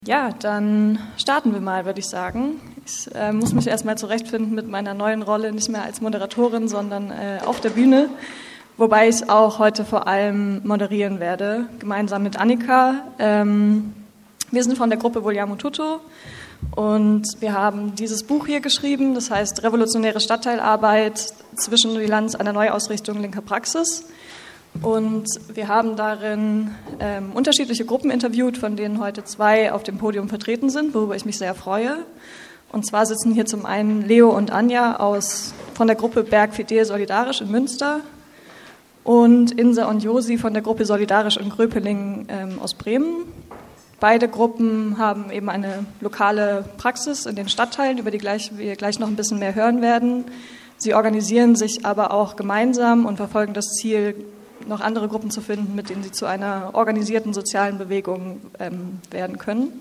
Ja, dann starten wir mal, würde ich sagen. Ich muss mich erstmal zurechtfinden mit meiner neuen Rolle, nicht mehr als Moderatorin, sondern auf der Bühne. Wobei ich auch heute vor allem moderieren werde, gemeinsam mit Annika. Wir sind von der Gruppe Vogliamo Tutto und wir haben dieses Buch hier geschrieben, das heißt Revolutionäre Stadtteilarbeit, Zwischenbilanz einer Neuausrichtung linker Praxis. Und wir haben darin unterschiedliche Gruppen interviewt, von denen heute 2 auf dem Podium vertreten sind, worüber ich mich sehr freue. Und zwar sitzen hier zum einen Leo und Anja von der Gruppe Berg Fidel Solidarisch in Münster und Insa und Josi von der Gruppe Solidarisch in Gröpeling aus Bremen. Beide Gruppen haben eben eine lokale Praxis in den Stadtteilen, über die wir gleich noch ein bisschen mehr hören werden. Sie organisieren sich aber auch gemeinsam und verfolgen das Ziel, noch andere Gruppen zu finden, mit denen sie zu einer organisierten sozialen Bewegung werden können.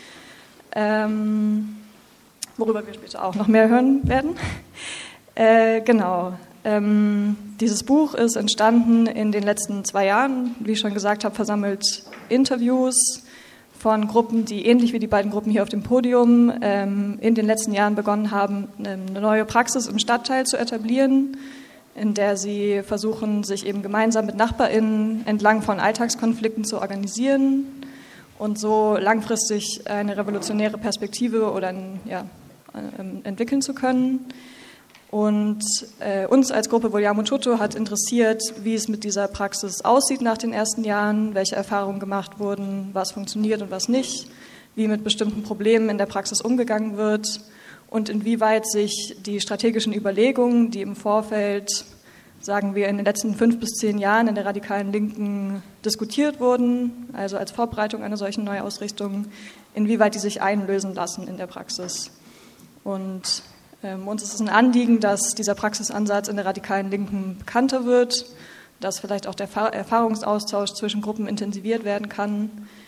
Worüber wir später auch noch mehr hören werden. Genau. Dieses Buch ist entstanden in den letzten 2 Jahren. Wie ich schon gesagt habe, versammelt Interviews von Gruppen, die ähnlich wie die beiden Gruppen hier auf dem Podium in den letzten Jahren begonnen haben, eine neue Praxis im Stadtteil zu etablieren, in der sie versuchen, sich eben gemeinsam mit NachbarInnen entlang von Alltagskonflikten zu organisieren und so langfristig eine revolutionäre Perspektive entwickeln zu können. Und uns als Gruppe Vogliamo Tutto hat interessiert, wie es mit dieser Praxis aussieht nach den ersten Jahren, welche Erfahrungen gemacht wurden, was funktioniert und was nicht, wie mit bestimmten Problemen in der Praxis umgegangen wird und inwieweit sich die strategischen Überlegungen, die im Vorfeld, sagen wir, in den letzten 5 bis 10 Jahren in der radikalen Linken diskutiert wurden, also als Vorbereitung einer solchen Neuausrichtung, inwieweit die sich einlösen lassen in der Praxis. Und uns ist es ein Anliegen, dass dieser Praxisansatz in der radikalen Linken bekannter wird, dass vielleicht auch der Erfahrungsaustausch zwischen Gruppen intensiviert werden kann.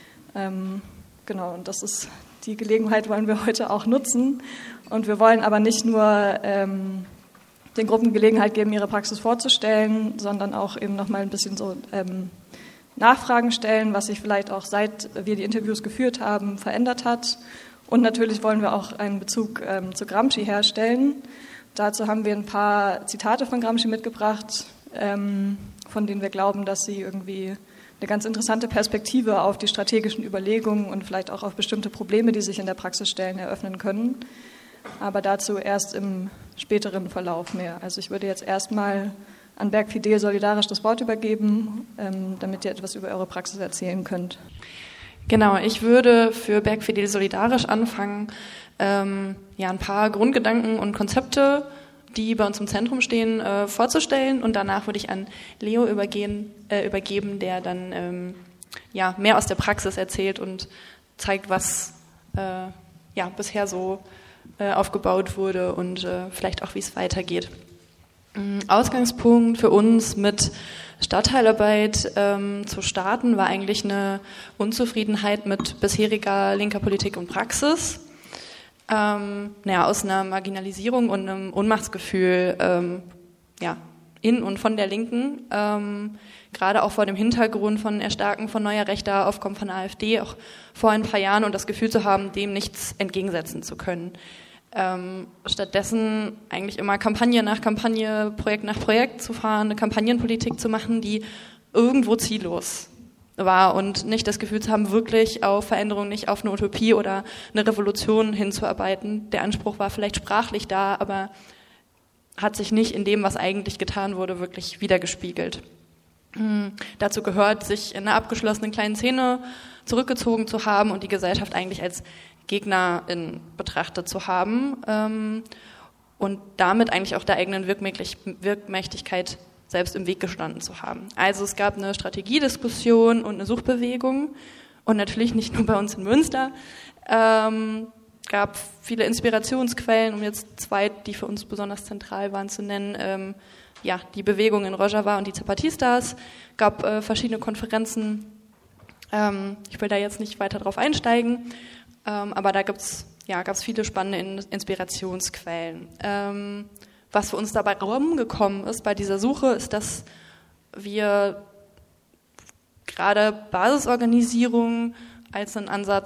Genau, und das ist die Gelegenheit, wollen wir heute auch nutzen. Und wir wollen aber nicht nur den Gruppen Gelegenheit geben, ihre Praxis vorzustellen, sondern auch eben nochmal ein bisschen so Nachfragen stellen, was sich vielleicht auch seit wir die Interviews geführt haben, verändert hat. Und natürlich wollen wir auch einen Bezug zu Gramsci herstellen. Dazu haben wir ein paar Zitate von Gramsci mitgebracht, von denen wir glauben, dass sie irgendwie eine ganz interessante Perspektive auf die strategischen Überlegungen und vielleicht auch auf bestimmte Probleme, die sich in der Praxis stellen, eröffnen können. Aber dazu erst im späteren Verlauf mehr. Also ich würde jetzt erstmal an Berg Fidel Solidarisch das Wort übergeben, damit ihr etwas über eure Praxis erzählen könnt. Genau, ich würde für Berg Fidel Solidarisch anfangen, ein paar Grundgedanken und Konzepte, die bei uns im Zentrum stehen, vorzustellen, und danach würde ich an Leo übergeben, der dann mehr aus der Praxis erzählt und zeigt, was bisher so aufgebaut wurde und vielleicht auch, wie es weitergeht. Ausgangspunkt für uns mit Stadtteilarbeit zu starten war eigentlich eine Unzufriedenheit mit bisheriger linker Politik und Praxis. Aus einer Marginalisierung und einem Ohnmachtsgefühl in und von der Linken, gerade auch vor dem Hintergrund von Erstarken von neuer Rechter, Aufkommen von AfD, auch vor ein paar Jahren, und das Gefühl zu haben, dem nichts entgegensetzen zu können. Stattdessen eigentlich immer Kampagne nach Kampagne, Projekt nach Projekt zu fahren, eine Kampagnenpolitik zu machen, die irgendwo ziellos war und nicht das Gefühl zu haben, wirklich auf Veränderung, nicht auf eine Utopie oder eine Revolution hinzuarbeiten. Der Anspruch war vielleicht sprachlich da, aber hat sich nicht in dem, was eigentlich getan wurde, wirklich wiedergespiegelt. Dazu gehört, sich in einer abgeschlossenen kleinen Szene zurückgezogen zu haben und die Gesellschaft eigentlich als Gegnerin betrachtet zu haben und damit eigentlich auch der eigenen Wirkmächtigkeit selbst im Weg gestanden zu haben. Also es gab eine Strategiediskussion und eine Suchbewegung, und natürlich nicht nur bei uns in Münster. Gab viele Inspirationsquellen, um jetzt 2, die für uns besonders zentral waren, zu nennen. Die Bewegung in Rojava und die Zapatistas. Gab verschiedene Konferenzen. Ich will da jetzt nicht weiter drauf einsteigen, aber da gab's viele spannende Inspirationsquellen. Was für uns dabei rumgekommen ist bei dieser Suche, ist, dass wir gerade Basisorganisierung als einen Ansatz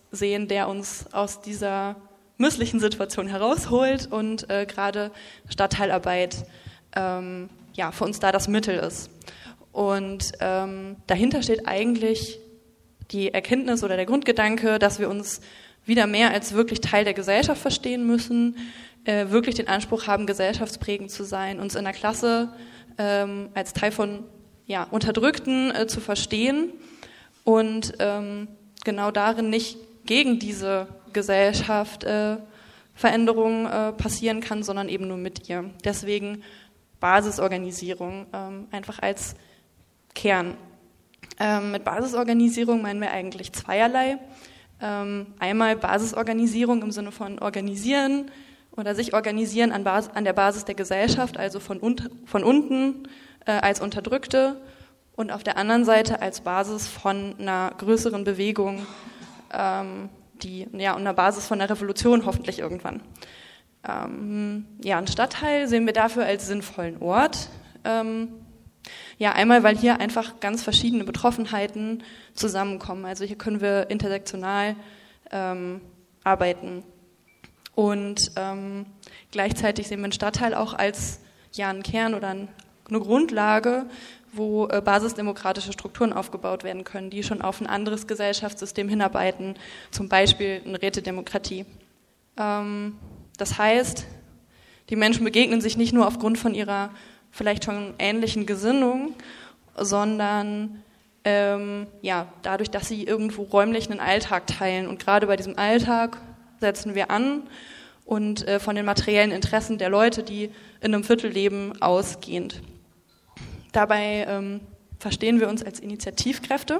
sehen, der uns aus dieser misslichen Situation herausholt und gerade Stadtteilarbeit für uns da das Mittel ist. Und dahinter steht eigentlich die Erkenntnis oder der Grundgedanke, dass wir uns wieder mehr als wirklich Teil der Gesellschaft verstehen müssen, wirklich den Anspruch haben, gesellschaftsprägend zu sein, uns in der Klasse als Teil von Unterdrückten zu verstehen und genau darin nicht gegen diese Gesellschaft Veränderung passieren kann, sondern eben nur mit ihr. Deswegen Basisorganisierung einfach als Kern. Mit Basisorganisierung meinen wir eigentlich zweierlei. Einmal Basisorganisierung im Sinne von organisieren oder sich organisieren an der Basis der Gesellschaft, also von unten als Unterdrückte und auf der anderen Seite als Basis von einer größeren Bewegung, und einer Basis von einer Revolution hoffentlich irgendwann. Einen Stadtteil sehen wir dafür als sinnvollen Ort. Einmal, weil hier einfach ganz verschiedene Betroffenheiten zusammenkommen. Also hier können wir intersektional arbeiten. Und gleichzeitig sehen wir einen Stadtteil auch als einen Kern oder eine Grundlage, wo basisdemokratische Strukturen aufgebaut werden können, die schon auf ein anderes Gesellschaftssystem hinarbeiten, zum Beispiel eine Rätedemokratie. Das heißt, die Menschen begegnen sich nicht nur aufgrund von ihrer vielleicht schon ähnlichen Gesinnung, sondern dadurch, dass sie irgendwo räumlich einen Alltag teilen. Und gerade bei diesem Alltag setzen wir an und von den materiellen Interessen der Leute, die in einem Viertel leben, ausgehend. Dabei verstehen wir uns als Initiativkräfte.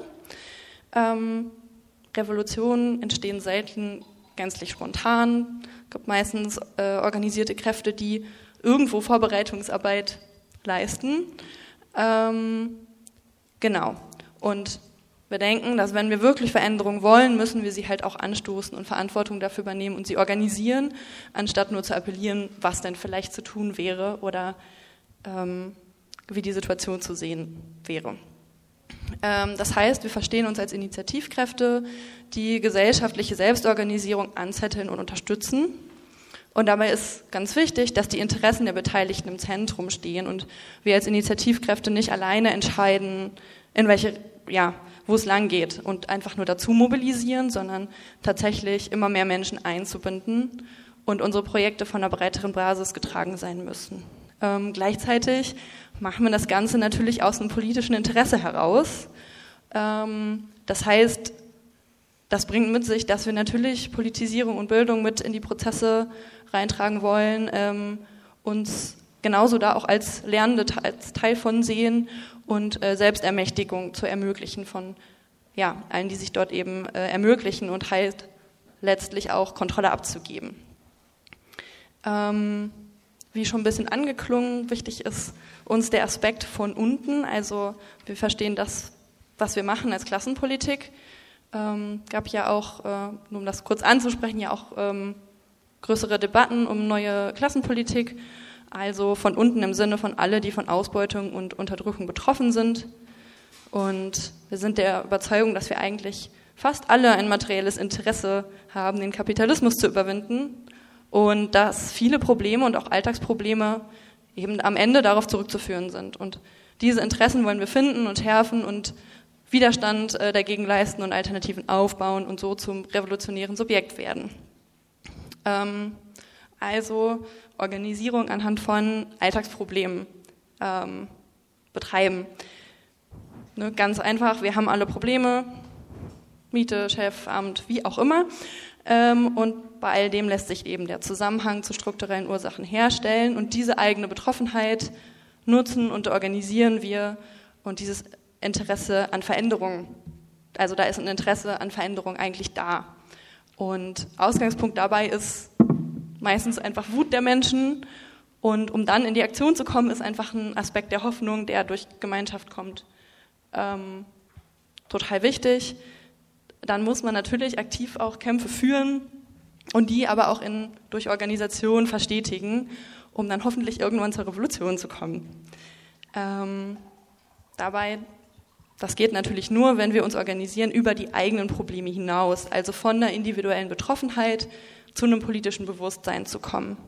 Revolutionen entstehen selten gänzlich spontan. Es gibt meistens organisierte Kräfte, die irgendwo Vorbereitungsarbeit leisten. Und wir denken, dass wenn wir wirklich Veränderung wollen, müssen wir sie halt auch anstoßen und Verantwortung dafür übernehmen und sie organisieren, anstatt nur zu appellieren, was denn vielleicht zu tun wäre oder wie die Situation zu sehen wäre. Das heißt, wir verstehen uns als Initiativkräfte, die gesellschaftliche Selbstorganisierung anzetteln und unterstützen. Und dabei ist ganz wichtig, dass die Interessen der Beteiligten im Zentrum stehen und wir als Initiativkräfte nicht alleine entscheiden, wo es lang geht und einfach nur dazu mobilisieren, sondern tatsächlich immer mehr Menschen einzubinden und unsere Projekte von einer breiteren Basis getragen sein müssen. Gleichzeitig machen wir das Ganze natürlich aus einem politischen Interesse heraus. Das heißt, das bringt mit sich, dass wir natürlich Politisierung und Bildung mit in die Prozesse reintragen wollen, uns genauso da auch als Lernende als Teil von sehen und Selbstermächtigung zu ermöglichen von allen, die sich dort eben ermöglichen und heißt letztlich auch Kontrolle abzugeben. Wie schon ein bisschen angeklungen, wichtig ist uns der Aspekt von unten, also wir verstehen das, was wir machen als Klassenpolitik. Gab ja auch, nur um das kurz anzusprechen, größere Debatten um neue Klassenpolitik, also von unten im Sinne von alle, die von Ausbeutung und Unterdrückung betroffen sind. Und wir sind der Überzeugung, dass wir eigentlich fast alle ein materielles Interesse haben, den Kapitalismus zu überwinden und dass viele Probleme und auch Alltagsprobleme eben am Ende darauf zurückzuführen sind. Und diese Interessen wollen wir finden und schärfen und Widerstand dagegen leisten und Alternativen aufbauen und so zum revolutionären Subjekt werden. Also Organisierung anhand von Alltagsproblemen betreiben. Ganz einfach, wir haben alle Probleme, Miete, Chef, Amt, wie auch immer. Und bei all dem lässt sich eben der Zusammenhang zu strukturellen Ursachen herstellen und diese eigene Betroffenheit nutzen und organisieren wir und dieses Interesse an Veränderung. Also da ist ein Interesse an Veränderung eigentlich da. Und Ausgangspunkt dabei ist meistens einfach Wut der Menschen. Und um dann in die Aktion zu kommen, ist einfach ein Aspekt der Hoffnung, der durch Gemeinschaft kommt. Total wichtig. Dann muss man natürlich aktiv auch Kämpfe führen und die aber auch durch Organisation verstetigen, um dann hoffentlich irgendwann zur Revolution zu kommen. Dabei Das geht natürlich nur, wenn wir uns organisieren über die eigenen Probleme hinaus, also von der individuellen Betroffenheit zu einem politischen Bewusstsein zu kommen.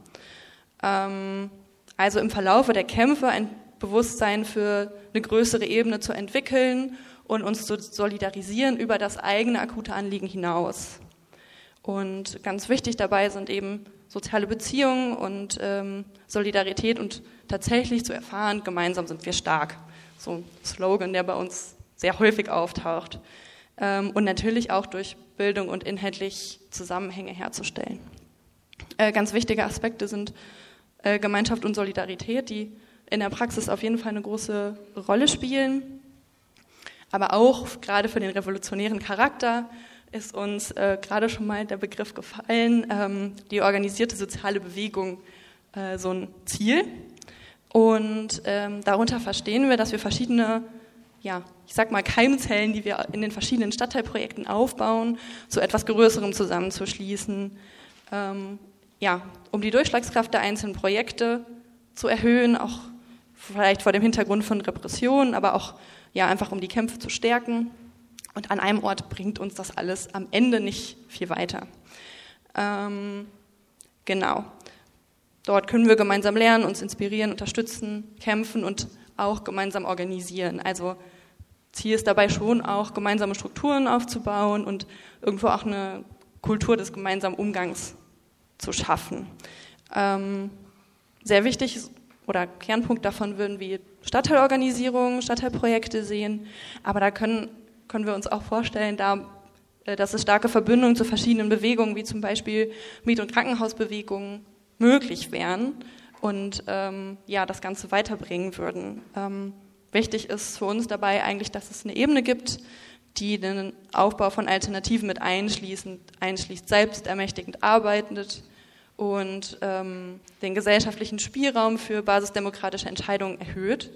Also im Verlaufe der Kämpfe ein Bewusstsein für eine größere Ebene zu entwickeln und uns zu solidarisieren über das eigene akute Anliegen hinaus. Und ganz wichtig dabei sind eben soziale Beziehungen und Solidarität und tatsächlich zu erfahren, gemeinsam sind wir stark. So ein Slogan, der bei uns sehr häufig auftaucht. Und natürlich auch durch Bildung und inhaltlich Zusammenhänge herzustellen. Ganz wichtige Aspekte sind Gemeinschaft und Solidarität, die in der Praxis auf jeden Fall eine große Rolle spielen. Aber auch gerade für den revolutionären Charakter ist uns gerade schon mal der Begriff gefallen, die organisierte soziale Bewegung so ein Ziel. Und darunter verstehen wir, dass wir verschiedene, ich sag mal Keimzellen, die wir in den verschiedenen Stadtteilprojekten aufbauen, zu etwas Größerem zusammenzuschließen, um die Durchschlagskraft der einzelnen Projekte zu erhöhen, auch vielleicht vor dem Hintergrund von Repressionen, aber auch einfach um die Kämpfe zu stärken. Und an einem Ort bringt uns das alles am Ende nicht viel weiter. Genau. Dort können wir gemeinsam lernen, uns inspirieren, unterstützen, kämpfen und auch gemeinsam organisieren. Also Ziel ist dabei schon auch, gemeinsame Strukturen aufzubauen und irgendwo auch eine Kultur des gemeinsamen Umgangs zu schaffen. Sehr wichtig oder Kernpunkt davon würden wir Stadtteilorganisierung, Stadtteilprojekte sehen, aber da können wir uns auch vorstellen, dass es starke Verbindungen zu verschiedenen Bewegungen, wie zum Beispiel Miet- und Krankenhausbewegungen, möglich wären und das Ganze weiterbringen würden. Wichtig ist für uns dabei eigentlich, dass es eine Ebene gibt, die den Aufbau von Alternativen mit einschließt, selbstermächtigend arbeitet und den gesellschaftlichen Spielraum für basisdemokratische Entscheidungen erhöht.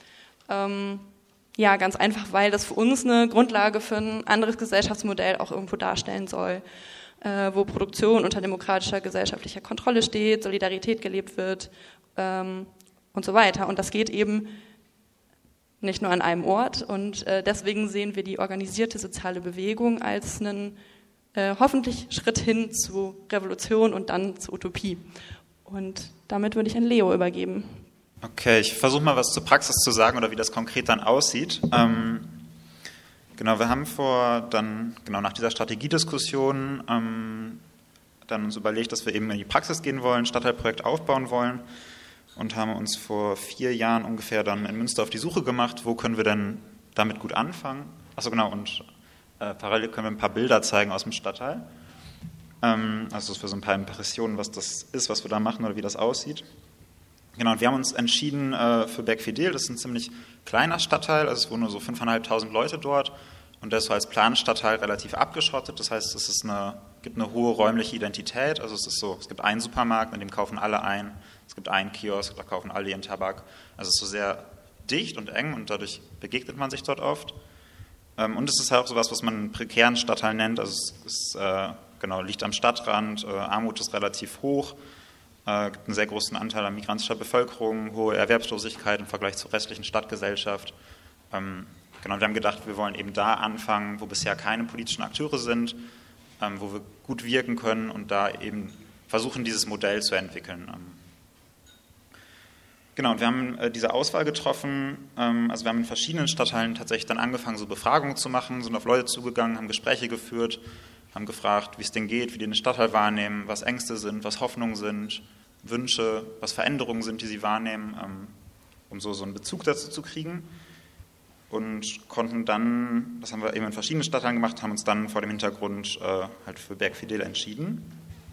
Ganz einfach, weil das für uns eine Grundlage für ein anderes Gesellschaftsmodell auch irgendwo darstellen soll, wo Produktion unter demokratischer gesellschaftlicher Kontrolle steht, Solidarität gelebt wird und so weiter. Und das geht eben nicht nur an einem Ort. Und deswegen sehen wir die organisierte soziale Bewegung als einen hoffentlich Schritt hin zu Revolution und dann zu Utopie. Und damit würde ich an Leo übergeben. Okay, ich versuche mal was zur Praxis zu sagen oder wie das konkret dann aussieht. Wir haben nach dieser Strategiediskussion dann uns überlegt, dass wir eben in die Praxis gehen wollen, Stadtteilprojekt aufbauen wollen und haben uns vor 4 Jahren ungefähr dann in Münster auf die Suche gemacht, wo können wir denn damit gut anfangen. Parallel können wir ein paar Bilder zeigen aus dem Stadtteil. Für so ein paar Impressionen, was das ist, was wir da machen oder wie das aussieht. Genau, und wir haben uns entschieden für Bergfidel. Das ist ein ziemlich kleiner Stadtteil, also es wohnen nur so 5.500 Leute dort und der ist so als Planstadtteil relativ abgeschottet. Das heißt, es gibt eine hohe räumliche Identität. Also es gibt einen Supermarkt, in dem kaufen alle ein. Es gibt einen Kiosk, da kaufen alle ihren Tabak. Also es ist so sehr dicht und eng und dadurch begegnet man sich dort oft. Und es ist halt auch sowas, was man einen prekären Stadtteil nennt. Also es liegt am Stadtrand, Armut ist relativ hoch. Gibt einen sehr großen Anteil an migrantischer Bevölkerung, hohe Erwerbslosigkeit im Vergleich zur restlichen Stadtgesellschaft. Wir haben gedacht, wir wollen eben da anfangen, wo bisher keine politischen Akteure sind, wo wir gut wirken können und da eben versuchen, dieses Modell zu entwickeln. Und wir haben diese Auswahl getroffen. Wir haben in verschiedenen Stadtteilen tatsächlich dann angefangen, so Befragungen zu machen, sind auf Leute zugegangen, haben Gespräche geführt, haben gefragt, wie es denen geht, wie die den Stadtteil wahrnehmen, was Ängste sind, was Hoffnungen sind, Wünsche, was Veränderungen sind, die sie wahrnehmen, um so einen Bezug dazu zu kriegen. Und konnten dann, das haben wir eben in verschiedenen Stadtteilen gemacht, haben uns dann vor dem Hintergrund für Bergfidel entschieden.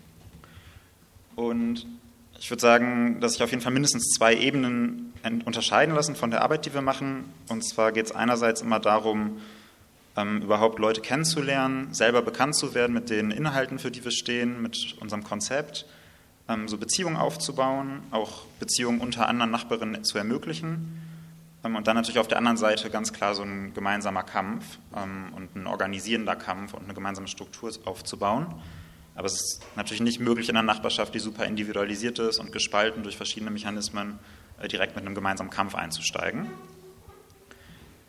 Und ich würde sagen, dass sich auf jeden Fall mindestens 2 Ebenen unterscheiden lassen von der Arbeit, die wir machen. Und zwar geht es einerseits immer darum, überhaupt Leute kennenzulernen, selber bekannt zu werden mit den Inhalten, für die wir stehen, mit unserem Konzept, so Beziehungen aufzubauen, auch Beziehungen unter anderen Nachbarinnen zu ermöglichen. Und dann natürlich auf der anderen Seite ganz klar so ein gemeinsamer Kampf und ein organisierender Kampf und eine gemeinsame Struktur aufzubauen. Aber es ist natürlich nicht möglich in einer Nachbarschaft, die super individualisiert ist und gespalten durch verschiedene Mechanismen, direkt mit einem gemeinsamen Kampf einzusteigen.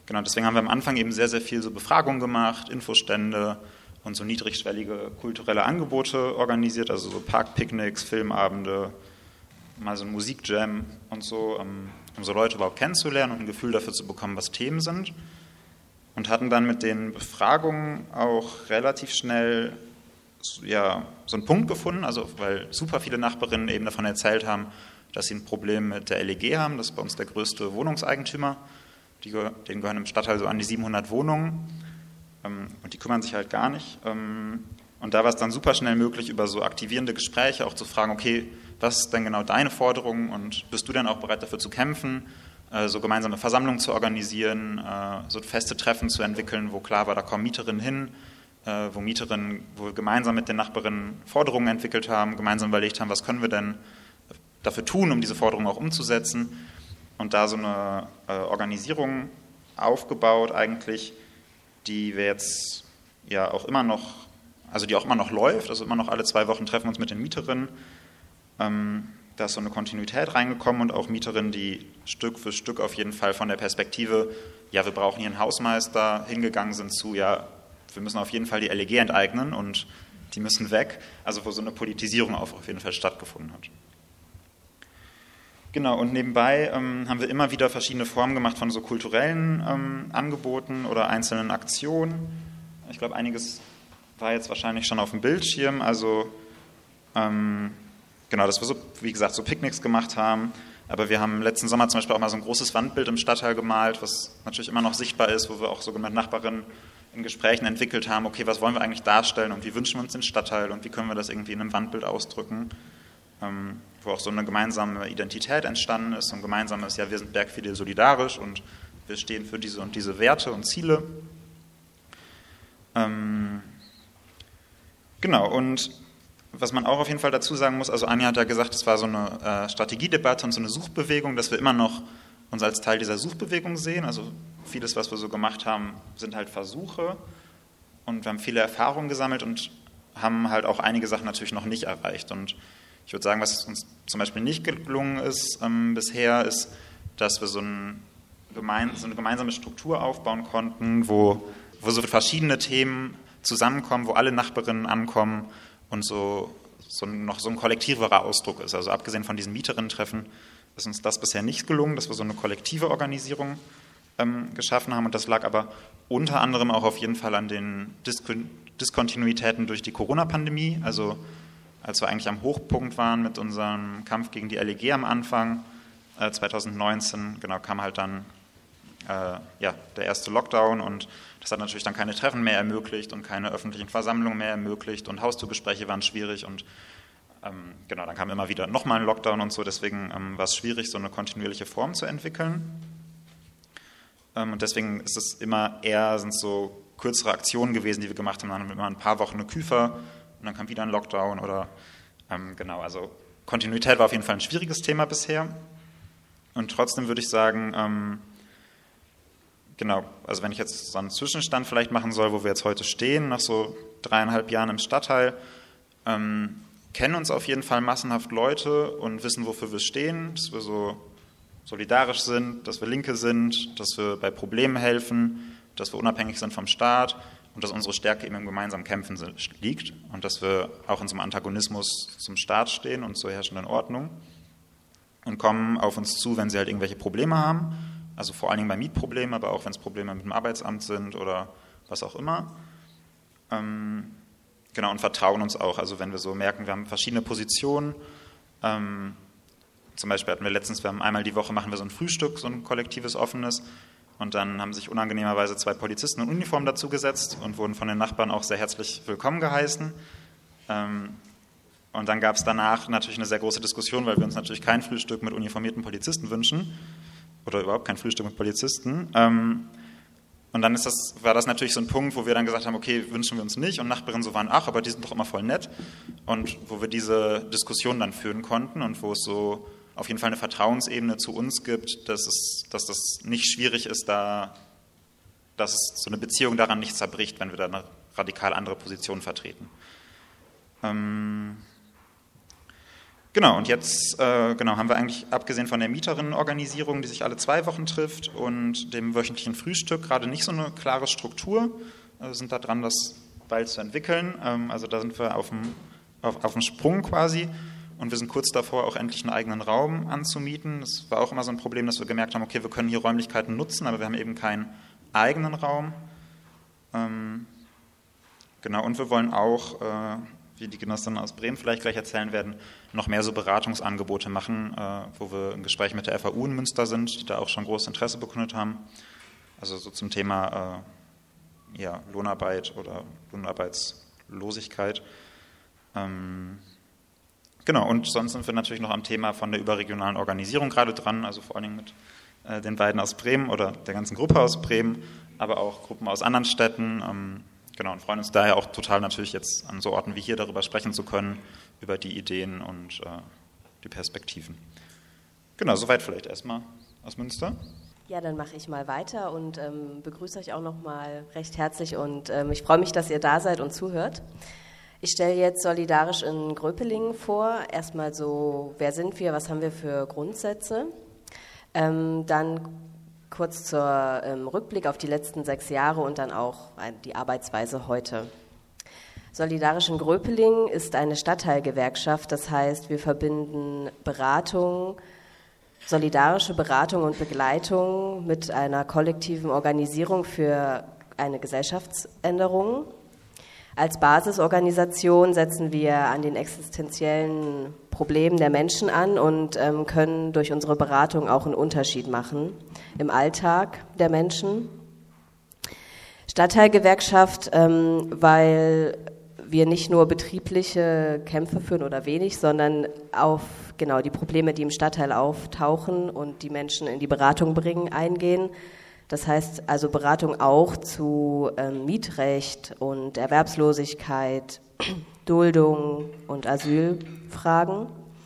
Genau, deswegen haben wir am Anfang eben sehr, sehr viel so Befragungen gemacht, Infostände und so niedrigschwellige kulturelle Angebote organisiert, also so Parkpicknicks, Filmabende, mal so ein Musikjam und so, um so Leute überhaupt kennenzulernen und ein Gefühl dafür zu bekommen, was Themen sind. Und hatten dann mit den Befragungen auch relativ schnell ja, so einen Punkt gefunden, also weil super viele Nachbarinnen eben davon erzählt haben, dass sie ein Problem mit der LEG haben, das ist bei uns der größte Wohnungseigentümer, denen gehören im Stadtteil so an die 700 Wohnungen und die kümmern sich halt gar nicht. Und da war es dann super schnell möglich, über so aktivierende Gespräche auch zu fragen, okay, was ist denn genau deine Forderung und bist du denn auch bereit dafür zu kämpfen, so gemeinsame Versammlungen zu organisieren, so feste Treffen zu entwickeln, wo klar war, da kommen Mieterinnen hin, wo wir gemeinsam mit den Nachbarinnen Forderungen entwickelt haben, gemeinsam überlegt haben, was können wir denn dafür tun, um diese Forderungen auch umzusetzen und da so eine Organisierung aufgebaut eigentlich, die wir jetzt ja auch immer noch, also die auch immer noch läuft, also immer noch alle 2 Wochen treffen wir uns mit den Mieterinnen. Da ist so eine Kontinuität reingekommen und auch Mieterinnen, die Stück für Stück auf jeden Fall von der Perspektive, ja, wir brauchen hier einen Hausmeister, hingegangen sind zu, ja, wir müssen auf jeden Fall die LEG enteignen und die müssen weg. Also wo so eine Politisierung auf jeden Fall stattgefunden hat. Genau, und nebenbei haben wir immer wieder verschiedene Formen gemacht von so kulturellen Angeboten oder einzelnen Aktionen. Ich glaube, einiges war jetzt wahrscheinlich schon auf dem Bildschirm, also genau, dass wir so, wie gesagt, so Picknicks gemacht haben, aber wir haben letzten Sommer zum Beispiel auch mal so ein großes Wandbild im Stadtteil gemalt, was natürlich immer noch sichtbar ist, wo wir auch so mit Nachbarinnen in Gesprächen entwickelt haben, okay, was wollen wir eigentlich darstellen und wie wünschen wir uns den Stadtteil und wie können wir das irgendwie in einem Wandbild ausdrücken, wo auch so eine gemeinsame Identität entstanden ist, so ein gemeinsames, ja, wir sind Bergfidel solidarisch und wir stehen für diese und diese Werte und Ziele. Genau, und was man auch auf jeden Fall dazu sagen muss, also Anja hat ja gesagt, es war so eine Strategiedebatte und so eine Suchbewegung, dass wir immer noch uns als Teil dieser Suchbewegung sehen. Also vieles, was wir so gemacht haben, sind halt Versuche und wir haben viele Erfahrungen gesammelt und haben halt auch einige Sachen natürlich noch nicht erreicht. Und ich würde sagen, was uns zum Beispiel nicht gelungen ist bisher, ist, dass wir so eine gemeinsame Struktur aufbauen konnten, wo so verschiedene Themen zusammenkommen, wo alle Nachbarinnen ankommen und noch so ein kollektiverer Ausdruck ist. Also abgesehen von diesen Mieterinnen-Treffen ist uns das bisher nicht gelungen, dass wir so eine kollektive Organisierung geschaffen haben. Und das lag aber unter anderem auch auf jeden Fall an den Diskontinuitäten durch die Corona-Pandemie. Also als wir eigentlich am Hochpunkt waren mit unserem Kampf gegen die LEG am Anfang 2019, genau, kam halt dann der erste Lockdown und das hat natürlich dann keine Treffen mehr ermöglicht und keine öffentlichen Versammlungen mehr ermöglicht und Haustürgespräche waren schwierig und genau, dann kam immer wieder nochmal ein Lockdown und so, deswegen war es schwierig, so eine kontinuierliche Form zu entwickeln. Und deswegen ist es sind so kürzere Aktionen gewesen, die wir gemacht haben, dann haben wir immer ein paar Wochen eine Küfer und dann kam wieder ein Lockdown oder genau, also Kontinuität war auf jeden Fall ein schwieriges Thema bisher und trotzdem würde ich sagen, genau, also wenn ich jetzt so einen Zwischenstand vielleicht machen soll, wo wir jetzt heute stehen, nach so 3,5 Jahren im Stadtteil, kennen uns auf jeden Fall massenhaft Leute und wissen, wofür wir stehen, dass wir so solidarisch sind, dass wir Linke sind, dass wir bei Problemen helfen, dass wir unabhängig sind vom Staat und dass unsere Stärke eben im gemeinsamen Kämpfen liegt und dass wir auch in so einem Antagonismus zum Staat stehen und zur herrschenden Ordnung und kommen auf uns zu, wenn sie halt irgendwelche Probleme haben. Also vor allen Dingen bei Mietproblemen, aber auch wenn es Probleme mit dem Arbeitsamt sind oder was auch immer. Genau, und vertrauen uns auch. Also wenn wir so merken, wir haben verschiedene Positionen. Zum Beispiel hatten wir letztens, einmal die Woche machen wir so ein Frühstück, so ein kollektives, offenes. Und dann haben sich unangenehmerweise 2 Polizisten in Uniform dazugesetzt und wurden von den Nachbarn auch sehr herzlich willkommen geheißen. Und dann gab es danach natürlich eine sehr große Diskussion, weil wir uns natürlich kein Frühstück mit uniformierten Polizisten oder überhaupt kein Frühstück mit Polizisten. Und dann war das natürlich so ein Punkt, wo wir dann gesagt haben, okay, wünschen wir uns nicht. Und Nachbarinnen so waren, aber die sind doch immer voll nett. Und wo wir diese Diskussion dann führen konnten und wo es so auf jeden Fall eine Vertrauensebene zu uns gibt, dass das nicht schwierig ist, dass so eine Beziehung daran nicht zerbricht, wenn wir da eine radikal andere Position vertreten. Genau, Genau, und jetzt haben wir eigentlich, abgesehen von der Mieterinnenorganisierung, die sich alle 2 Wochen trifft, und dem wöchentlichen Frühstück, gerade nicht so eine klare Struktur. Wir sind da dran, das bald zu entwickeln. Also da sind wir auf dem Sprung quasi. Und wir sind kurz davor, auch endlich einen eigenen Raum anzumieten. Das war auch immer so ein Problem, dass wir gemerkt haben, okay, wir können hier Räumlichkeiten nutzen, aber wir haben eben keinen eigenen Raum. Genau, und wir wollen auch, wie die Genossinnen aus Bremen vielleicht gleich erzählen werden, noch mehr so Beratungsangebote machen, wo wir im Gespräch mit der FAU in Münster sind, die da auch schon großes Interesse bekundet haben. Also so zum Thema Lohnarbeit oder Lohnarbeitslosigkeit. Genau, und sonst sind wir natürlich noch am Thema von der überregionalen Organisierung gerade dran, also vor allen Dingen mit den beiden aus Bremen oder der ganzen Gruppe aus Bremen, aber auch Gruppen aus anderen Städten. Genau, und freuen uns daher auch total natürlich jetzt an so Orten wie hier darüber sprechen zu können, über die Ideen und die Perspektiven. Genau, soweit vielleicht erstmal aus Münster. Ja, dann mache ich mal weiter und begrüße euch auch nochmal recht herzlich und ich freue mich, dass ihr da seid und zuhört. Ich stelle jetzt Solidarisch in Gröpelingen vor. Erstmal so, wer sind wir, was haben wir für Grundsätze? Dann kurz zur Rückblick auf die letzten 6 Jahre und dann auch die Arbeitsweise heute. Solidarisch in Gröpelingen ist eine Stadtteilgewerkschaft, das heißt, wir verbinden Beratung, solidarische Beratung und Begleitung mit einer kollektiven Organisierung für eine Gesellschaftsänderung. Als Basisorganisation setzen wir an den existenziellen Problemen der Menschen an und können durch unsere Beratung auch einen Unterschied machen im Alltag der Menschen. Stadtteilgewerkschaft, weil wir nicht nur betriebliche Kämpfe führen oder wenig, sondern auf die Probleme, die im Stadtteil auftauchen und die Menschen in die Beratung bringen, eingehen. Das heißt also Beratung auch zu Mietrecht und Erwerbslosigkeit, Duldung und Asylfragen.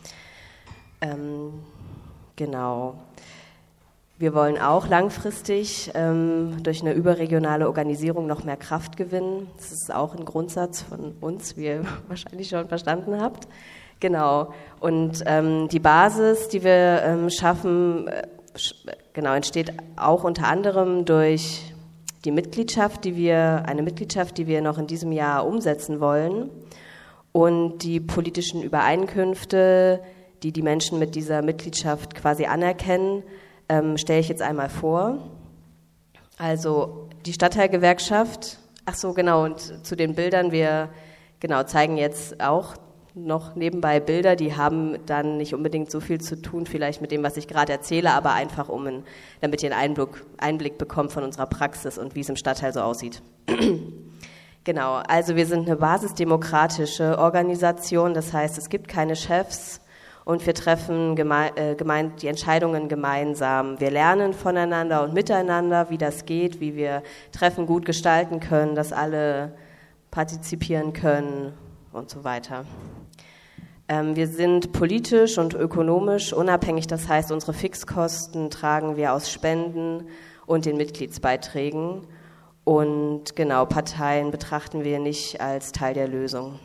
Genau. Wir wollen auch langfristig durch eine überregionale Organisierung noch mehr Kraft gewinnen. Das ist auch ein Grundsatz von uns, wie ihr wahrscheinlich schon verstanden habt. Genau. Und die Basis, die wir schaffen, entsteht auch unter anderem durch die Mitgliedschaft, die wir noch in diesem Jahr umsetzen wollen und die politischen Übereinkünfte, die die Menschen mit dieser Mitgliedschaft quasi anerkennen, stelle ich jetzt einmal vor. Also die Stadtteilgewerkschaft, und zu den Bildern, wir zeigen jetzt auch noch nebenbei Bilder, die haben dann nicht unbedingt so viel zu tun, vielleicht mit dem, was ich gerade erzähle, aber einfach, damit ihr einen Einblick bekommt von unserer Praxis und wie es im Stadtteil so aussieht. Genau, also wir sind eine basisdemokratische Organisation, das heißt, es gibt keine Chefs und wir treffen die Entscheidungen gemeinsam. Wir lernen voneinander und miteinander, wie das geht, wie wir Treffen gut gestalten können, dass alle partizipieren können und so weiter. Wir sind politisch und ökonomisch unabhängig, das heißt, unsere Fixkosten tragen wir aus Spenden und den Mitgliedsbeiträgen. Und Parteien betrachten wir nicht als Teil der Lösung.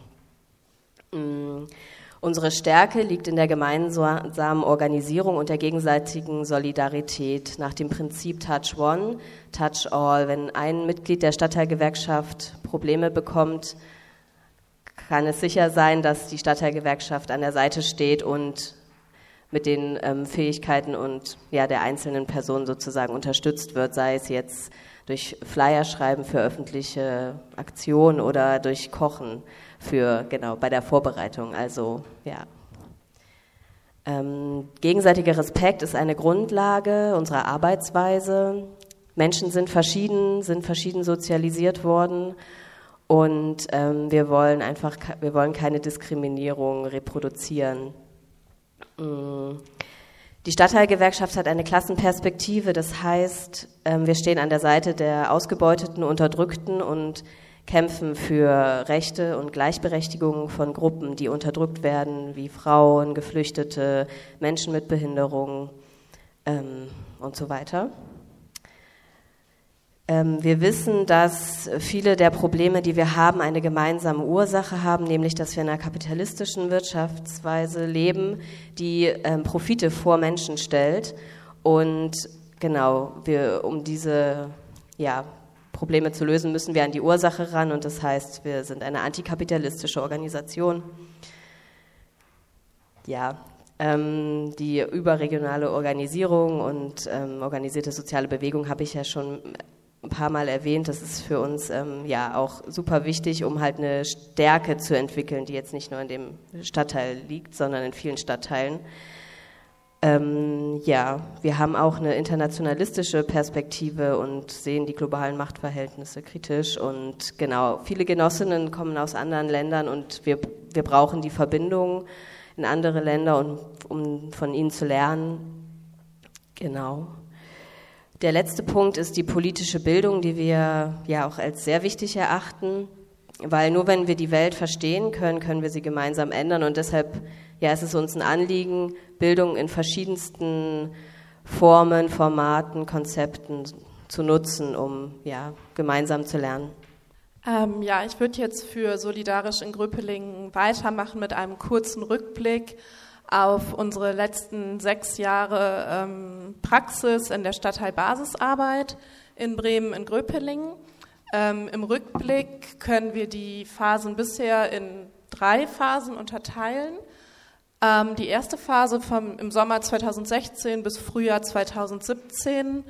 Unsere Stärke liegt in der gemeinsamen Organisierung und der gegenseitigen Solidarität nach dem Prinzip Touch One, Touch All. Wenn ein Mitglied der Stadtteilgewerkschaft Probleme bekommt, kann es sicher sein, dass die Stadtteilgewerkschaft an der Seite steht und mit den Fähigkeiten und der einzelnen Person sozusagen unterstützt wird, sei es jetzt durch Flyer schreiben für öffentliche Aktionen oder durch Kochen bei der Vorbereitung. Also gegenseitiger Respekt ist eine Grundlage unserer Arbeitsweise. Menschen sind verschieden sozialisiert worden. Und wir wollen keine Diskriminierung reproduzieren. Die Stadtteilgewerkschaft hat eine Klassenperspektive, das heißt, wir stehen an der Seite der Ausgebeuteten, Unterdrückten und kämpfen für Rechte und Gleichberechtigung von Gruppen, die unterdrückt werden, wie Frauen, Geflüchtete, Menschen mit Behinderung und so weiter. Wir wissen, dass viele der Probleme, die wir haben, eine gemeinsame Ursache haben, nämlich dass wir in einer kapitalistischen Wirtschaftsweise leben, die Profite vor Menschen stellt. Und genau, um diese Probleme zu lösen, müssen wir an die Ursache ran. Und das heißt, wir sind eine antikapitalistische Organisation. Ja, die überregionale Organisierung und organisierte soziale Bewegung habe ich ja schon ein paar Mal erwähnt. Das ist für uns auch super wichtig, um halt eine Stärke zu entwickeln, die jetzt nicht nur in dem Stadtteil liegt, sondern in vielen Stadtteilen. Wir haben auch eine internationalistische Perspektive und sehen die globalen Machtverhältnisse kritisch. Und genau, viele Genossinnen kommen aus anderen Ländern und wir brauchen die Verbindung in andere Länder, um von ihnen zu lernen. Genau. Der letzte Punkt ist die politische Bildung, die wir ja auch als sehr wichtig erachten, weil nur wenn wir die Welt verstehen können, können wir sie gemeinsam ändern. Und deshalb ist es uns ein Anliegen, Bildung in verschiedensten Formen, Formaten, Konzepten zu nutzen, um gemeinsam zu lernen. Ich würde jetzt für Solidarisch in Gröpelingen weitermachen mit einem kurzen Rückblick auf unsere letzten 6 Jahre Praxis in der Stadtteilbasisarbeit in Bremen in Gröpelingen. Im Rückblick können wir die Phasen bisher in 3 Phasen unterteilen. Die erste Phase im Sommer 2016 bis Frühjahr 2017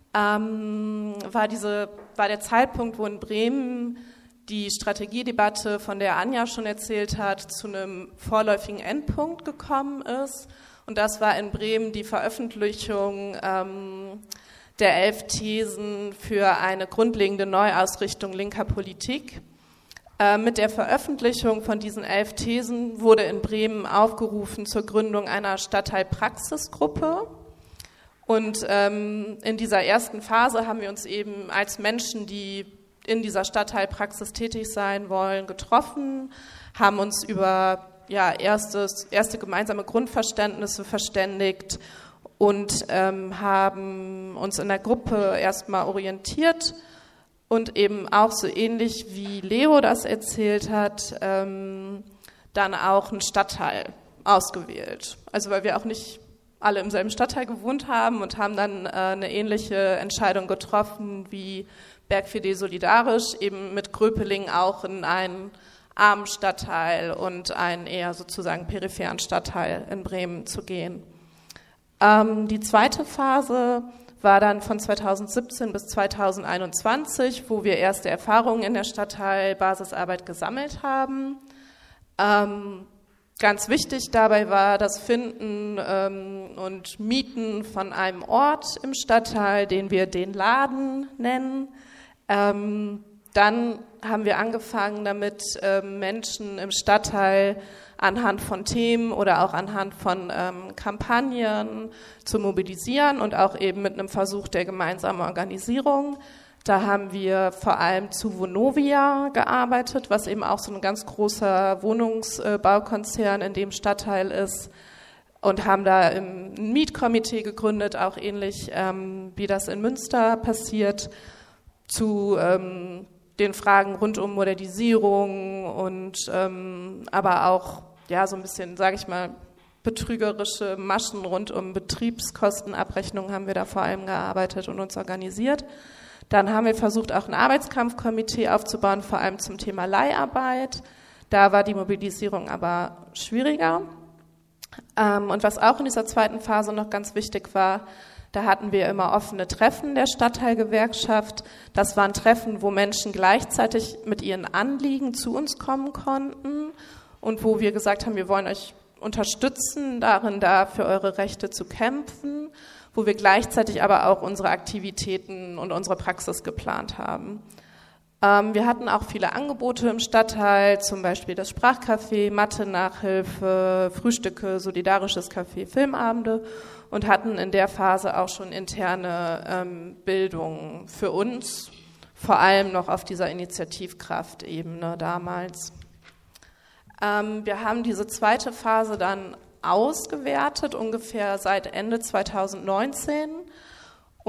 war der Zeitpunkt, wo in Bremen die Strategiedebatte, von der Anja schon erzählt hat, zu einem vorläufigen Endpunkt gekommen ist. Und das war in Bremen die Veröffentlichung der 11 Thesen für eine grundlegende Neuausrichtung linker Politik. Mit der Veröffentlichung von diesen 11 Thesen wurde in Bremen aufgerufen zur Gründung einer Stadtteilpraxisgruppe. Und in dieser ersten Phase haben wir uns eben als Menschen, die in dieser Stadtteilpraxis tätig sein wollen, getroffen, haben uns über erste gemeinsame Grundverständnisse verständigt und haben uns in der Gruppe erstmal orientiert und eben auch so ähnlich wie Leo das erzählt hat, dann auch einen Stadtteil ausgewählt. Also weil wir auch nicht alle im selben Stadtteil gewohnt haben und haben dann eine ähnliche Entscheidung getroffen wie Bergfideh Solidarisch, eben mit Gröpelingen auch in einen armen Stadtteil und einen eher sozusagen peripheren Stadtteil in Bremen zu gehen. Die zweite Phase war dann von 2017 bis 2021, wo wir erste Erfahrungen in der Stadtteilbasisarbeit gesammelt haben. Ganz wichtig dabei war das Finden und Mieten von einem Ort im Stadtteil, den wir den Laden nennen. Dann haben wir angefangen, damit Menschen im Stadtteil anhand von Themen oder auch anhand von Kampagnen zu mobilisieren und auch eben mit einem Versuch der gemeinsamen Organisierung. Da haben wir vor allem zu Vonovia gearbeitet, was eben auch so ein ganz großer Wohnungsbaukonzern in dem Stadtteil ist, und haben da ein Mietkomitee gegründet, auch ähnlich wie das in Münster passiert, zu den Fragen rund um Modernisierung und aber auch so ein bisschen, sage ich mal, betrügerische Maschen rund um Betriebskostenabrechnung haben wir da vor allem gearbeitet und uns organisiert. Dann haben wir versucht, auch ein Arbeitskampfkomitee aufzubauen, vor allem zum Thema Leiharbeit. Da war die Mobilisierung aber schwieriger. Und was auch in dieser zweiten Phase noch ganz wichtig war, da hatten wir immer offene Treffen der Stadtteilgewerkschaft. Das waren Treffen, wo Menschen gleichzeitig mit ihren Anliegen zu uns kommen konnten und wo wir gesagt haben, wir wollen euch unterstützen, darin da für eure Rechte zu kämpfen, wo wir gleichzeitig aber auch unsere Aktivitäten und unsere Praxis geplant haben. Wir hatten auch viele Angebote im Stadtteil, zum Beispiel das Sprachcafé, Mathe-Nachhilfe, Frühstücke, solidarisches Café, Filmabende, und hatten in der Phase auch schon interne Bildung für uns, vor allem noch auf dieser Initiativkraftebene damals. Wir haben diese zweite Phase dann ausgewertet, ungefähr seit Ende 2019.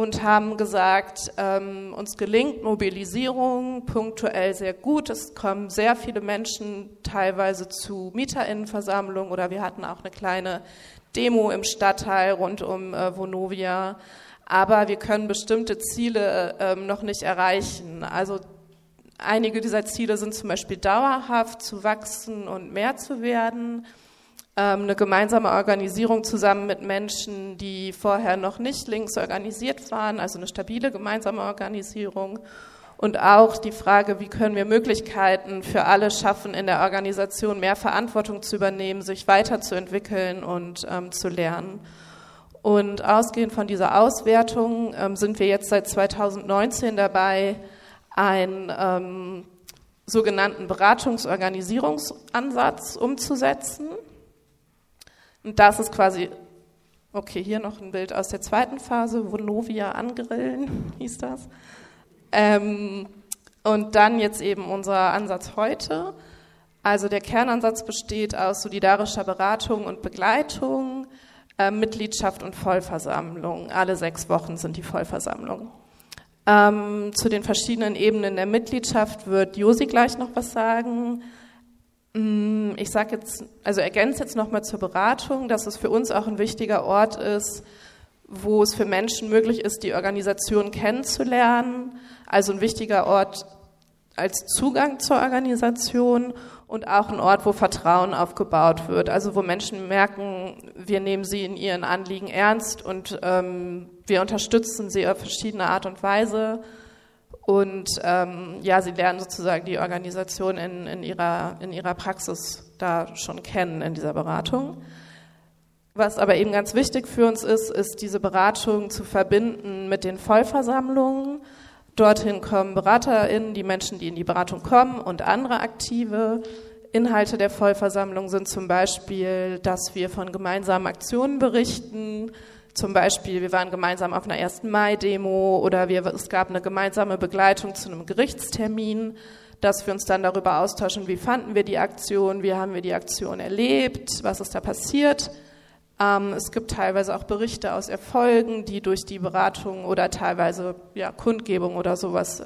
und haben gesagt, uns gelingt Mobilisierung punktuell sehr gut. Es kommen sehr viele Menschen teilweise zu MieterInnenversammlungen oder wir hatten auch eine kleine Demo im Stadtteil rund um Vonovia. Aber wir können bestimmte Ziele noch nicht erreichen. Also einige dieser Ziele sind zum Beispiel dauerhaft zu wachsen und mehr zu werden. Eine gemeinsame Organisierung zusammen mit Menschen, die vorher noch nicht links organisiert waren, also eine stabile gemeinsame Organisierung. Und auch die Frage, wie können wir Möglichkeiten für alle schaffen, in der Organisation mehr Verantwortung zu übernehmen, sich weiterzuentwickeln und zu lernen. Und ausgehend von dieser Auswertung sind wir jetzt seit 2019 dabei, einen sogenannten Beratungsorganisierungsansatz umzusetzen. Und das ist quasi, okay, hier noch ein Bild aus der zweiten Phase, Vonovia angrillen hieß das. Und dann jetzt eben unser Ansatz heute. Also der Kernansatz besteht aus solidarischer Beratung und Begleitung, Mitgliedschaft und Vollversammlung. Alle 6 Wochen sind die Vollversammlungen. Zu den verschiedenen Ebenen der Mitgliedschaft wird Josi gleich noch was sagen. Ich sage jetzt, also ergänze jetzt nochmal zur Beratung, dass es für uns auch ein wichtiger Ort ist, wo es für Menschen möglich ist, die Organisation kennenzulernen. Also ein wichtiger Ort als Zugang zur Organisation und auch ein Ort, wo Vertrauen aufgebaut wird. Also wo Menschen merken, wir nehmen sie in ihren Anliegen ernst und wir unterstützen sie auf verschiedene Art und Weise. Und sie lernen sozusagen die Organisation in ihrer Praxis da schon kennen in dieser Beratung. Was aber eben ganz wichtig für uns ist diese Beratung zu verbinden mit den Vollversammlungen. Dorthin kommen BeraterInnen, die Menschen, die in die Beratung kommen und andere Aktive. Inhalte der Vollversammlung sind zum Beispiel, dass wir von gemeinsamen Aktionen berichten. Zum Beispiel, wir waren gemeinsam auf einer 1. Mai-Demo oder es gab eine gemeinsame Begleitung zu einem Gerichtstermin, dass wir uns dann darüber austauschen, wie fanden wir die Aktion, wie haben wir die Aktion erlebt, was ist da passiert. Es gibt teilweise auch Berichte aus Erfolgen, die durch die Beratung oder teilweise Kundgebung oder sowas,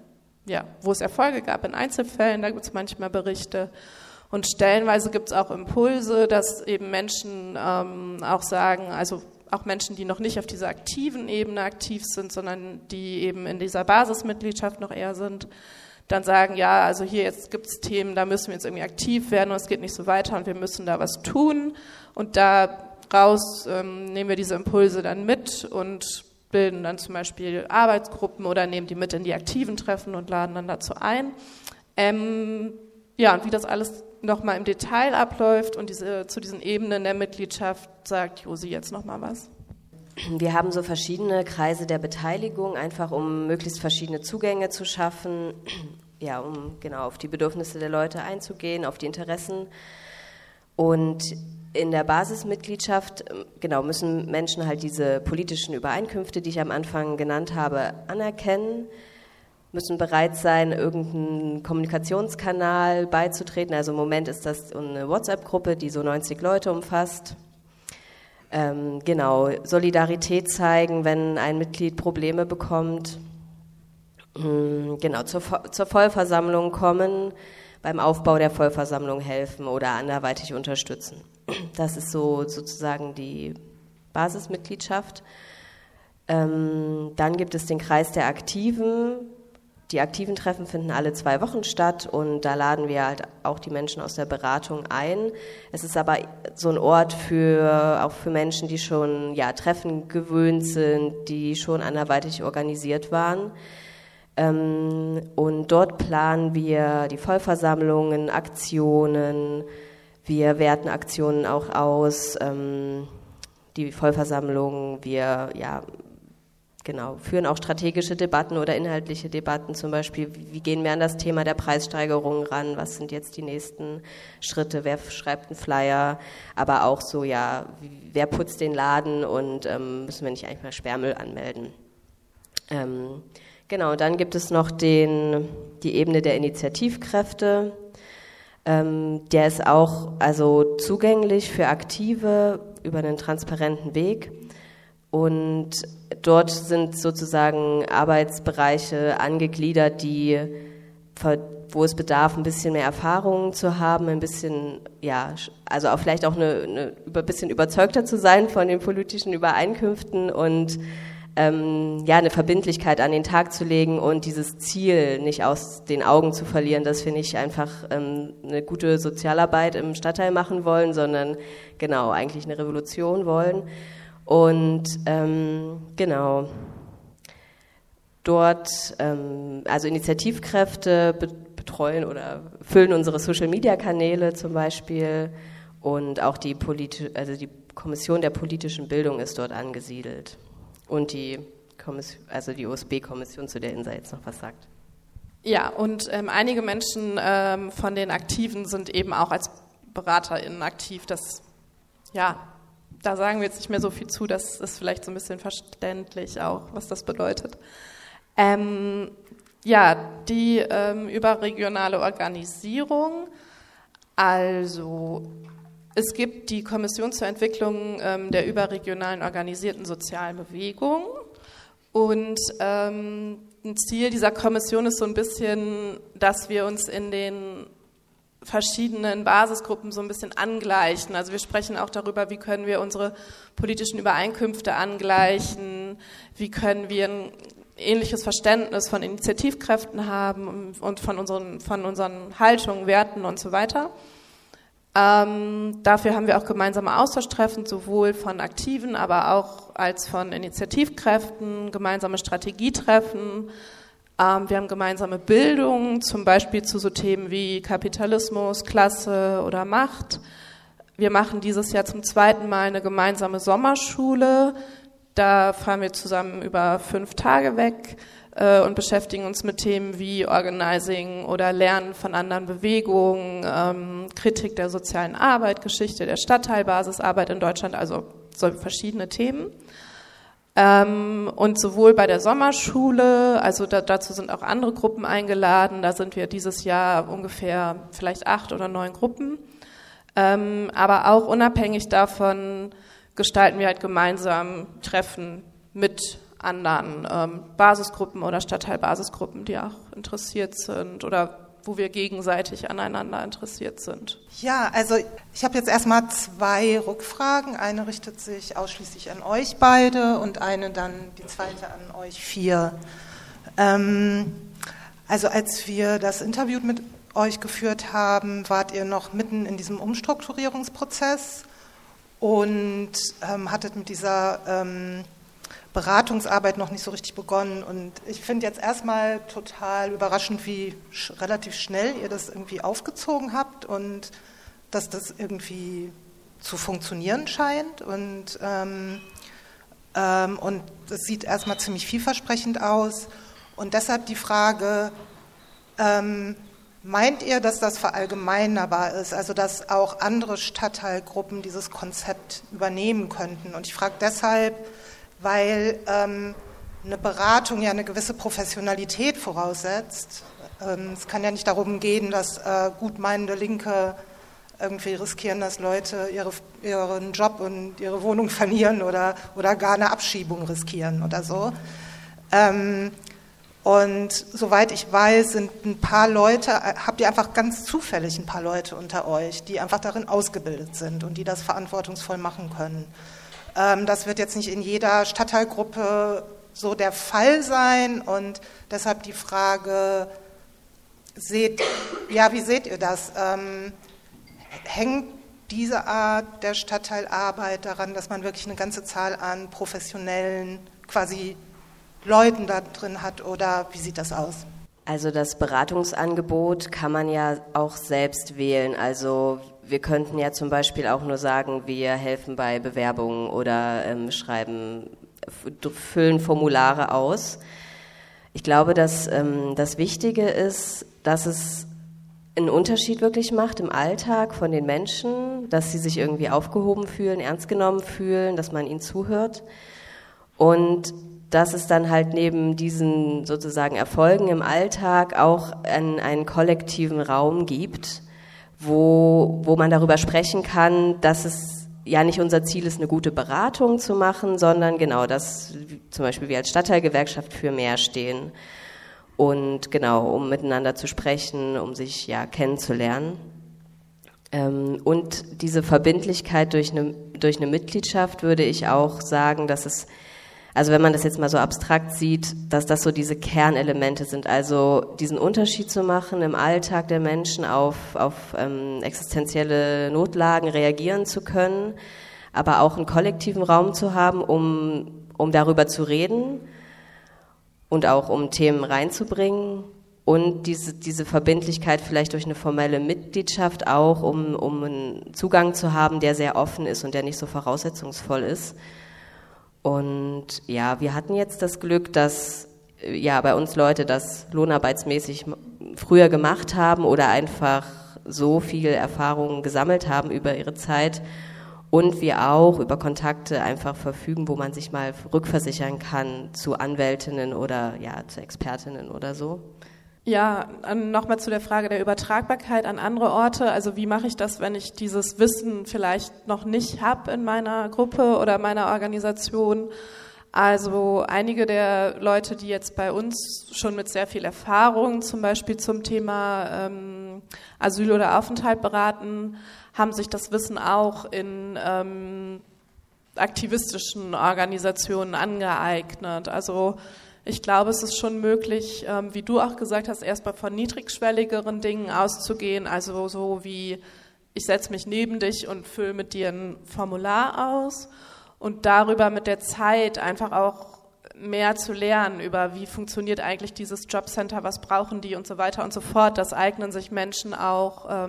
wo es Erfolge gab in Einzelfällen, da gibt es manchmal Berichte. Und stellenweise gibt es auch Impulse, dass eben Menschen auch sagen, also auch Menschen, die noch nicht auf dieser aktiven Ebene aktiv sind, sondern die eben in dieser Basismitgliedschaft noch eher sind, dann sagen, also hier jetzt gibt es Themen, da müssen wir jetzt irgendwie aktiv werden und es geht nicht so weiter und wir müssen da was tun. Und daraus nehmen wir diese Impulse dann mit und bilden dann zum Beispiel Arbeitsgruppen oder nehmen die mit in die aktiven Treffen und laden dann dazu ein. Und wie das alles nochmal im Detail abläuft und zu diesen Ebenen der Mitgliedschaft sagt Josi jetzt nochmal was. Wir haben so verschiedene Kreise der Beteiligung, einfach um möglichst verschiedene Zugänge zu schaffen, um genau auf die Bedürfnisse der Leute einzugehen, auf die Interessen. Und in der Basismitgliedschaft müssen Menschen halt diese politischen Übereinkünfte, die ich am Anfang genannt habe, anerkennen, müssen bereit sein, irgendeinen Kommunikationskanal beizutreten. Also im Moment ist das eine WhatsApp-Gruppe, die so 90 Leute umfasst. Solidarität zeigen, wenn ein Mitglied Probleme bekommt. Zur Vollversammlung kommen, beim Aufbau der Vollversammlung helfen oder anderweitig unterstützen. Das ist so sozusagen die Basismitgliedschaft. Dann gibt es den Kreis der Aktiven. Die aktiven Treffen finden alle 2 Wochen statt und da laden wir halt auch die Menschen aus der Beratung ein. Es ist aber so ein Ort auch für Menschen, die schon Treffen gewöhnt sind, die schon anderweitig organisiert waren. Und dort planen wir die Vollversammlungen, Aktionen. Wir werten Aktionen auch aus, die Vollversammlungen. Wir führen auch strategische Debatten oder inhaltliche Debatten, zum Beispiel, wie gehen wir an das Thema der Preissteigerung ran, was sind jetzt die nächsten Schritte, wer schreibt einen Flyer, aber auch so, wer putzt den Laden und müssen wir nicht eigentlich mal Sperrmüll anmelden. Dann gibt es noch die Ebene der Initiativkräfte. Der ist auch zugänglich für Aktive über einen transparenten Weg. Und dort sind sozusagen Arbeitsbereiche angegliedert, wo es bedarf, ein bisschen mehr Erfahrung zu haben, ein bisschen, ja, also auch vielleicht auch ein bisschen überzeugter zu sein von den politischen Übereinkünften und eine Verbindlichkeit an den Tag zu legen und dieses Ziel nicht aus den Augen zu verlieren. Das finde ich einfach eine gute Sozialarbeit im Stadtteil machen wollen, sondern genau, eigentlich eine Revolution wollen. Und dort, also Initiativkräfte betreuen oder füllen unsere Social-Media-Kanäle zum Beispiel und auch die Kommission der politischen Bildung ist dort angesiedelt und die OSB-Kommission, zu der Insa jetzt noch was sagt. Ja, und einige Menschen von den Aktiven sind eben auch als BeraterInnen aktiv. Da sagen wir jetzt nicht mehr so viel zu, das ist vielleicht so ein bisschen verständlich auch, was das bedeutet. Die überregionale Organisierung, also es gibt die Kommission zur Entwicklung der überregionalen organisierten sozialen Bewegung und ein Ziel dieser Kommission ist so ein bisschen, dass wir uns in den verschiedenen Basisgruppen so ein bisschen angleichen. Also wir sprechen auch darüber, wie können wir unsere politischen Übereinkünfte angleichen, wie können wir ein ähnliches Verständnis von Initiativkräften haben und von unseren Haltungen, Werten und so weiter. Dafür haben wir auch gemeinsame Austauschtreffen, sowohl von Aktiven, aber auch als von Initiativkräften, gemeinsame Strategietreffen. Wir haben gemeinsame Bildung, zum Beispiel zu so Themen wie Kapitalismus, Klasse oder Macht. Wir machen dieses Jahr zum 2. Mal eine gemeinsame Sommerschule. Da fahren wir zusammen über 5 Tage weg und beschäftigen uns mit Themen wie Organizing oder Lernen von anderen Bewegungen, Kritik der sozialen Arbeit, Geschichte der Stadtteilbasisarbeit in Deutschland, also so verschiedene Themen. Und sowohl bei der Sommerschule, also dazu sind auch andere Gruppen eingeladen, da sind wir dieses Jahr ungefähr vielleicht 8 oder 9 Gruppen, aber auch unabhängig davon gestalten wir halt gemeinsam Treffen mit anderen Basisgruppen oder Stadtteilbasisgruppen, die auch interessiert sind oder wo wir gegenseitig aneinander interessiert sind. Ja, also ich habe jetzt erstmal 2 Rückfragen. Eine richtet sich ausschließlich an euch beide und die zweite an euch 4. Also als wir das Interview mit euch geführt haben, wart ihr noch mitten in diesem Umstrukturierungsprozess und hattet mit dieser Beratungsarbeit noch nicht so richtig begonnen. Und ich finde jetzt erstmal total überraschend, wie relativ schnell ihr das irgendwie aufgezogen habt und dass das irgendwie zu funktionieren scheint. Und es sieht erstmal ziemlich vielversprechend aus. Und deshalb die Frage, meint ihr, dass das verallgemeinerbar ist, also dass auch andere Stadtteilgruppen dieses Konzept übernehmen könnten? Und ich frage deshalb, weil eine Beratung ja eine gewisse Professionalität voraussetzt. Es kann ja nicht darum gehen, dass gutmeinende Linke irgendwie riskieren, dass Leute ihren Job und ihre Wohnung verlieren oder gar eine Abschiebung riskieren oder so. Und soweit ich weiß, sind ein paar Leute, habt ihr einfach ganz zufällig ein paar Leute unter euch, die einfach darin ausgebildet sind und die das verantwortungsvoll machen können. Das wird jetzt nicht in jeder Stadtteilgruppe so der Fall sein und deshalb die Frage, wie seht ihr das? Hängt diese Art der Stadtteilarbeit daran, dass man wirklich eine ganze Zahl an professionellen quasi Leuten da drin hat oder wie sieht das aus? Also das Beratungsangebot kann man ja auch selbst wählen. Also wir könnten ja zum Beispiel auch nur sagen, wir helfen bei Bewerbungen oder füllen Formulare aus. Ich glaube, dass das Wichtige ist, dass es einen Unterschied wirklich macht im Alltag von den Menschen, dass sie sich irgendwie aufgehoben fühlen, ernst genommen fühlen, dass man ihnen zuhört und dass es dann halt neben diesen sozusagen Erfolgen im Alltag auch einen kollektiven Raum gibt, wo man darüber sprechen kann, dass es ja nicht unser Ziel ist, eine gute Beratung zu machen, sondern genau, dass zum Beispiel wir als Stadtteilgewerkschaft für mehr stehen. Und genau, um miteinander zu sprechen, um sich ja kennenzulernen. Und diese Verbindlichkeit durch eine Mitgliedschaft würde ich auch sagen, dass es, also wenn man das jetzt mal so abstrakt sieht, dass das so diese Kernelemente sind, also diesen Unterschied zu machen, im Alltag der Menschen auf existenzielle Notlagen reagieren zu können, aber auch einen kollektiven Raum zu haben, um darüber zu reden und auch um Themen reinzubringen. Und diese Verbindlichkeit vielleicht durch eine formelle Mitgliedschaft auch, um einen Zugang zu haben, der sehr offen ist und der nicht so voraussetzungsvoll ist. Und ja, wir hatten jetzt das Glück, dass ja bei uns Leute das lohnarbeitsmäßig früher gemacht haben oder einfach so viel Erfahrungen gesammelt haben über ihre Zeit und wir auch über Kontakte einfach verfügen, wo man sich mal rückversichern kann zu Anwältinnen oder ja zu Expertinnen oder so. Ja, nochmal zu der Frage der Übertragbarkeit an andere Orte. Also wie mache ich das, wenn ich dieses Wissen vielleicht noch nicht habe in meiner Gruppe oder meiner Organisation? Also einige der Leute, die jetzt bei uns schon mit sehr viel Erfahrung zum Beispiel zum Thema Asyl oder Aufenthalt beraten, haben sich das Wissen auch in aktivistischen Organisationen angeeignet. Also ich glaube, es ist schon möglich, wie du auch gesagt hast, erstmal von niedrigschwelligeren Dingen auszugehen, also so wie ich setze mich neben dich und fülle mit dir ein Formular aus und darüber mit der Zeit einfach auch mehr zu lernen über, wie funktioniert eigentlich dieses Jobcenter, was brauchen die und so weiter und so fort. Das eignen sich Menschen auch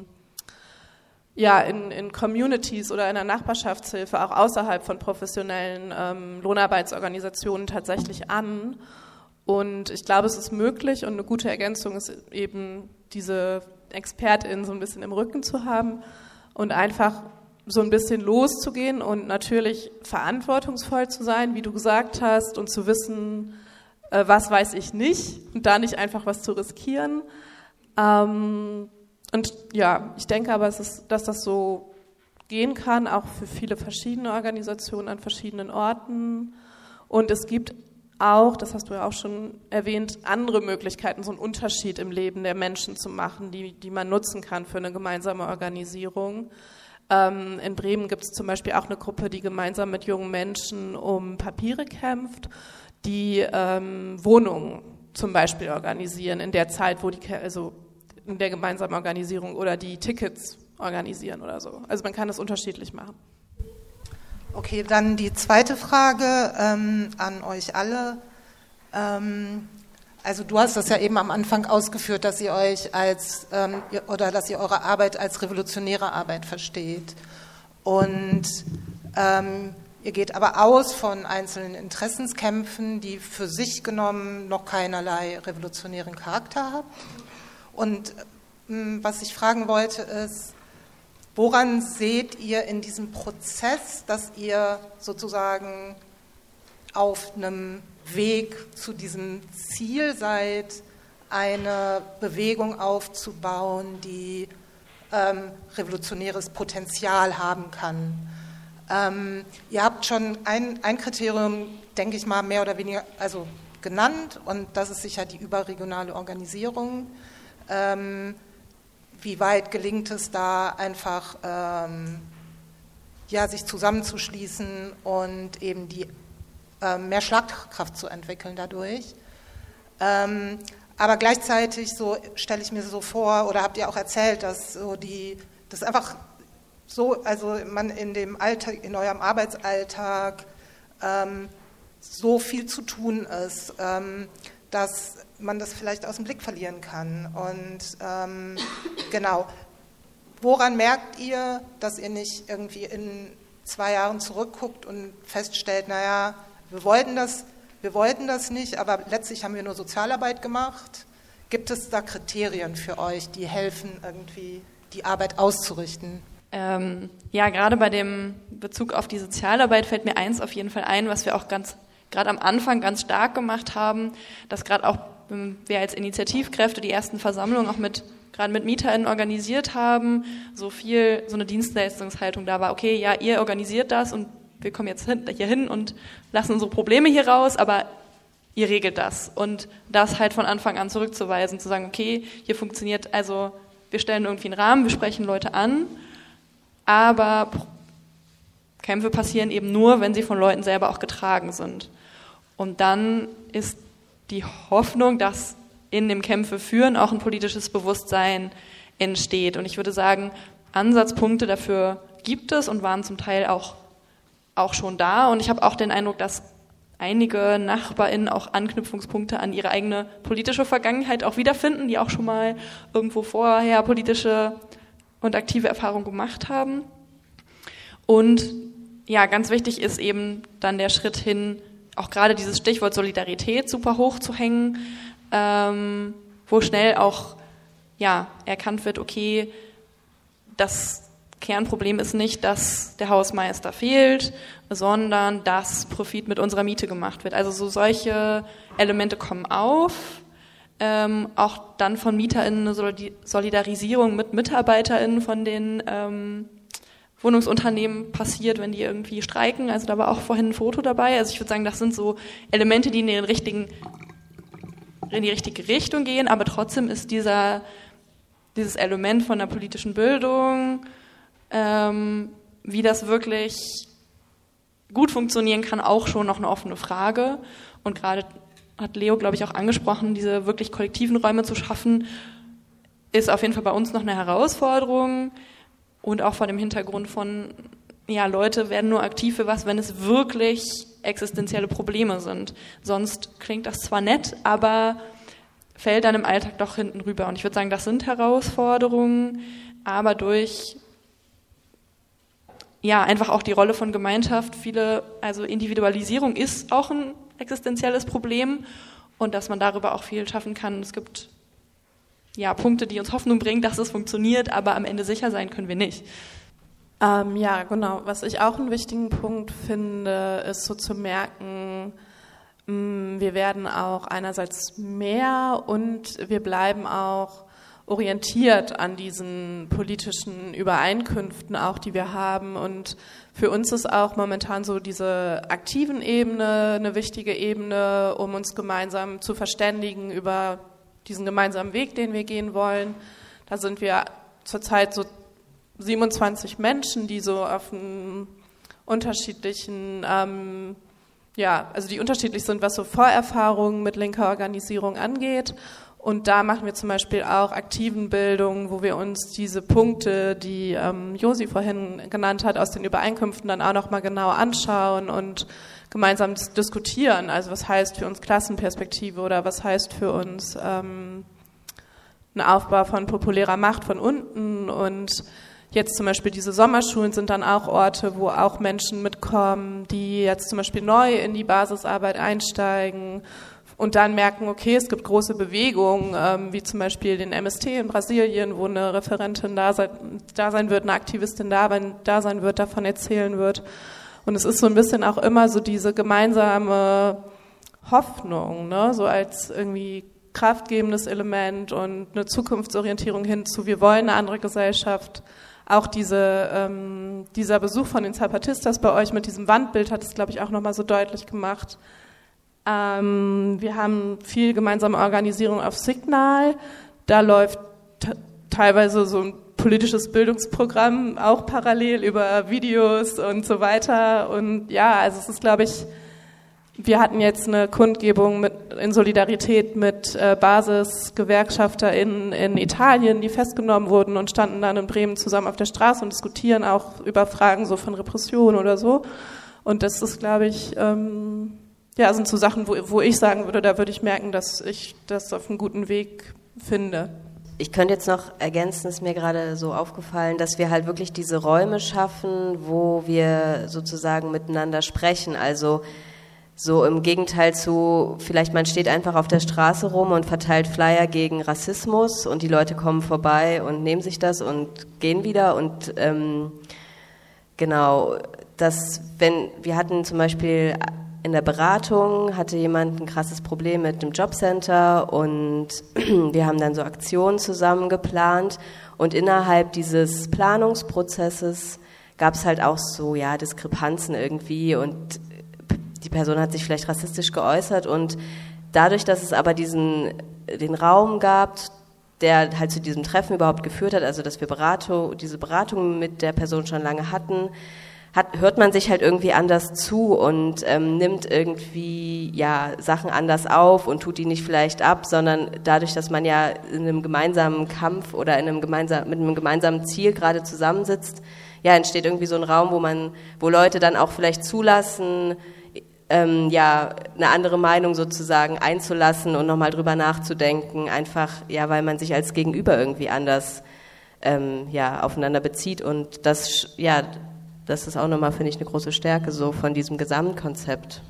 in Communities oder in der Nachbarschaftshilfe, auch außerhalb von professionellen Lohnarbeitsorganisationen tatsächlich an. Und ich glaube, es ist möglich und eine gute Ergänzung ist eben, diese ExpertInnen so ein bisschen im Rücken zu haben und einfach so ein bisschen loszugehen und natürlich verantwortungsvoll zu sein, wie du gesagt hast, und zu wissen, was weiß ich nicht und da nicht einfach was zu riskieren. Und ja, ich denke aber, dass das so gehen kann, auch für viele verschiedene Organisationen an verschiedenen Orten. Und es gibt auch, das hast du ja auch schon erwähnt, andere Möglichkeiten, so einen Unterschied im Leben der Menschen zu machen, die man nutzen kann für eine gemeinsame Organisierung. In Bremen gibt es zum Beispiel auch eine Gruppe, die gemeinsam mit jungen Menschen um Papiere kämpft, die Wohnungen zum Beispiel organisieren in der Zeit, wo in der gemeinsamen Organisierung oder die Tickets organisieren oder so. Also man kann das unterschiedlich machen. Okay, dann die zweite Frage an euch alle. Also du hast das ja eben am Anfang ausgeführt, dass ihr euch dass ihr eure Arbeit als revolutionäre Arbeit versteht. Und ihr geht aber aus von einzelnen Interessenskämpfen, die für sich genommen noch keinerlei revolutionären Charakter haben. Und was ich fragen wollte ist, woran seht ihr in diesem Prozess, dass ihr sozusagen auf einem Weg zu diesem Ziel seid, eine Bewegung aufzubauen, die revolutionäres Potenzial haben kann? Ihr habt schon ein Kriterium, denke ich mal, mehr oder weniger genannt, und das ist sicher die überregionale Organisierung. Wie weit gelingt es da einfach, sich zusammenzuschließen und eben mehr Schlagkraft zu entwickeln dadurch. Aber gleichzeitig stelle ich mir so vor, oder habt ihr auch erzählt, dass das einfach so, also man in eurem Arbeitsalltag so viel zu tun ist, dass man das vielleicht aus dem Blick verlieren kann. Und genau, woran merkt ihr, dass ihr nicht irgendwie in 2 Jahren zurückguckt und feststellt, naja, wir wollten das nicht, aber letztlich haben wir nur Sozialarbeit gemacht. Gibt es da Kriterien für euch, die helfen, irgendwie die Arbeit auszurichten? Gerade bei dem Bezug auf die Sozialarbeit fällt mir eins auf jeden Fall ein, was wir auch gerade am Anfang ganz stark gemacht haben, dass gerade auch wir als Initiativkräfte die ersten Versammlungen auch mit gerade mit MieterInnen organisiert haben, so eine Dienstleistungshaltung da war, okay, ja, ihr organisiert das und wir kommen jetzt hier hin und lassen unsere Probleme hier raus, aber ihr regelt das. Und das halt von Anfang an zurückzuweisen, zu sagen, okay, hier funktioniert, also wir stellen irgendwie einen Rahmen, wir sprechen Leute an, aber Kämpfe passieren eben nur, wenn sie von Leuten selber auch getragen sind. Und dann ist die Hoffnung, dass in dem Kämpfe führen auch ein politisches Bewusstsein entsteht. Und ich würde sagen, Ansatzpunkte dafür gibt es und waren zum Teil auch schon da. Und ich habe auch den Eindruck, dass einige NachbarInnen auch Anknüpfungspunkte an ihre eigene politische Vergangenheit auch wiederfinden, die auch schon mal irgendwo vorher politische und aktive Erfahrungen gemacht haben. Und ja, ganz wichtig ist eben dann der Schritt hin, auch gerade dieses Stichwort Solidarität super hoch zu hängen, wo schnell auch erkannt wird, okay, das Kernproblem ist nicht, dass der Hausmeister fehlt, sondern dass Profit mit unserer Miete gemacht wird. Also solche Elemente kommen auf. Auch dann von MieterInnen eine Solidarisierung mit MitarbeiterInnen von den Wohnungsunternehmen passiert, wenn die irgendwie streiken. Also da war auch vorhin ein Foto dabei. Also ich würde sagen, das sind so Elemente, die in die richtige Richtung gehen, aber trotzdem ist dieses Element von der politischen Bildung, wie das wirklich gut funktionieren kann, auch schon noch eine offene Frage. Und gerade hat Leo, glaube ich, auch angesprochen, diese wirklich kollektiven Räume zu schaffen, ist auf jeden Fall bei uns noch eine Herausforderung. Und auch vor dem Hintergrund von, Leute werden nur aktiv für was, wenn es wirklich existenzielle Probleme sind. Sonst klingt das zwar nett, aber fällt dann im Alltag doch hinten rüber. Und ich würde sagen, das sind Herausforderungen, aber durch einfach auch die Rolle von Gemeinschaft, also Individualisierung ist auch ein existenzielles Problem und dass man darüber auch viel schaffen kann. Es gibt Punkte, die uns Hoffnung bringen, dass es funktioniert, aber am Ende sicher sein können wir nicht. Genau. Was ich auch einen wichtigen Punkt finde, ist so zu merken, wir werden auch einerseits mehr und wir bleiben auch orientiert an diesen politischen Übereinkünften auch, die wir haben. Und für uns ist auch momentan so diese aktiven Ebene eine wichtige Ebene, um uns gemeinsam zu verständigen über diesen gemeinsamen Weg, den wir gehen wollen. Da sind wir zurzeit so 27 Menschen, die so auf einen unterschiedlichen, die unterschiedlich sind, was so Vorerfahrungen mit linker Organisierung angeht. Und da machen wir zum Beispiel auch Aktivenbildung, wo wir uns diese Punkte, die Josi vorhin genannt hat, aus den Übereinkünften dann auch nochmal genau anschauen und gemeinsam diskutieren. Also was heißt für uns Klassenperspektive oder was heißt für uns ein Aufbau von populärer Macht von unten. Und jetzt zum Beispiel diese Sommerschulen sind dann auch Orte, wo auch Menschen mitkommen, die jetzt zum Beispiel neu in die Basisarbeit einsteigen und dann merken, okay, es gibt große Bewegungen, wie zum Beispiel den MST in Brasilien, wo eine Referentin da sein wird, eine Aktivistin da sein wird, davon erzählen wird. Und es ist so ein bisschen auch immer so diese gemeinsame Hoffnung, ne? So als irgendwie kraftgebendes Element und eine Zukunftsorientierung hinzu, wir wollen eine andere Gesellschaft. Auch dieser Besuch von den Zapatistas bei euch mit diesem Wandbild hat es, glaube ich, auch nochmal so deutlich gemacht. Wir haben viel gemeinsame Organisierung auf Signal. Da läuft teilweise so ein politisches Bildungsprogramm auch parallel über Videos und so weiter. Und also es ist, glaube ich, wir hatten jetzt eine Kundgebung in Solidarität mit BasisgewerkschafterInnen in Italien, die festgenommen wurden und standen dann in Bremen zusammen auf der Straße und diskutieren auch über Fragen so von Repression oder so. Und das ist, glaube ich, sind so Sachen, wo ich sagen würde, da würde ich merken, dass ich das auf einem guten Weg finde. Ich könnte jetzt noch ergänzen, ist mir gerade so aufgefallen, dass wir halt wirklich diese Räume schaffen, wo wir sozusagen miteinander sprechen. Also so im Gegenteil zu, vielleicht man steht einfach auf der Straße rum und verteilt Flyer gegen Rassismus und die Leute kommen vorbei und nehmen sich das und gehen wieder. Und wir hatten zum Beispiel in der Beratung hatte jemand ein krasses Problem mit dem Jobcenter und wir haben dann so Aktionen zusammen geplant und innerhalb dieses Planungsprozesses gab es halt auch so, Diskrepanzen irgendwie und die Person hat sich vielleicht rassistisch geäußert und dadurch, dass es aber den Raum gab, der halt zu diesem Treffen überhaupt geführt hat, also dass wir diese Beratung mit der Person schon lange hatten, hört man sich halt irgendwie anders zu und nimmt irgendwie Sachen anders auf und tut die nicht vielleicht ab, sondern dadurch, dass man ja in einem gemeinsamen Kampf oder mit einem gemeinsamen Ziel gerade zusammensitzt, entsteht irgendwie so ein Raum, wo Leute dann auch vielleicht zulassen, eine andere Meinung sozusagen einzulassen und nochmal drüber nachzudenken, einfach, weil man sich als Gegenüber irgendwie anders, aufeinander bezieht und das ist auch nochmal, finde ich, eine große Stärke so von diesem Gesamtkonzept.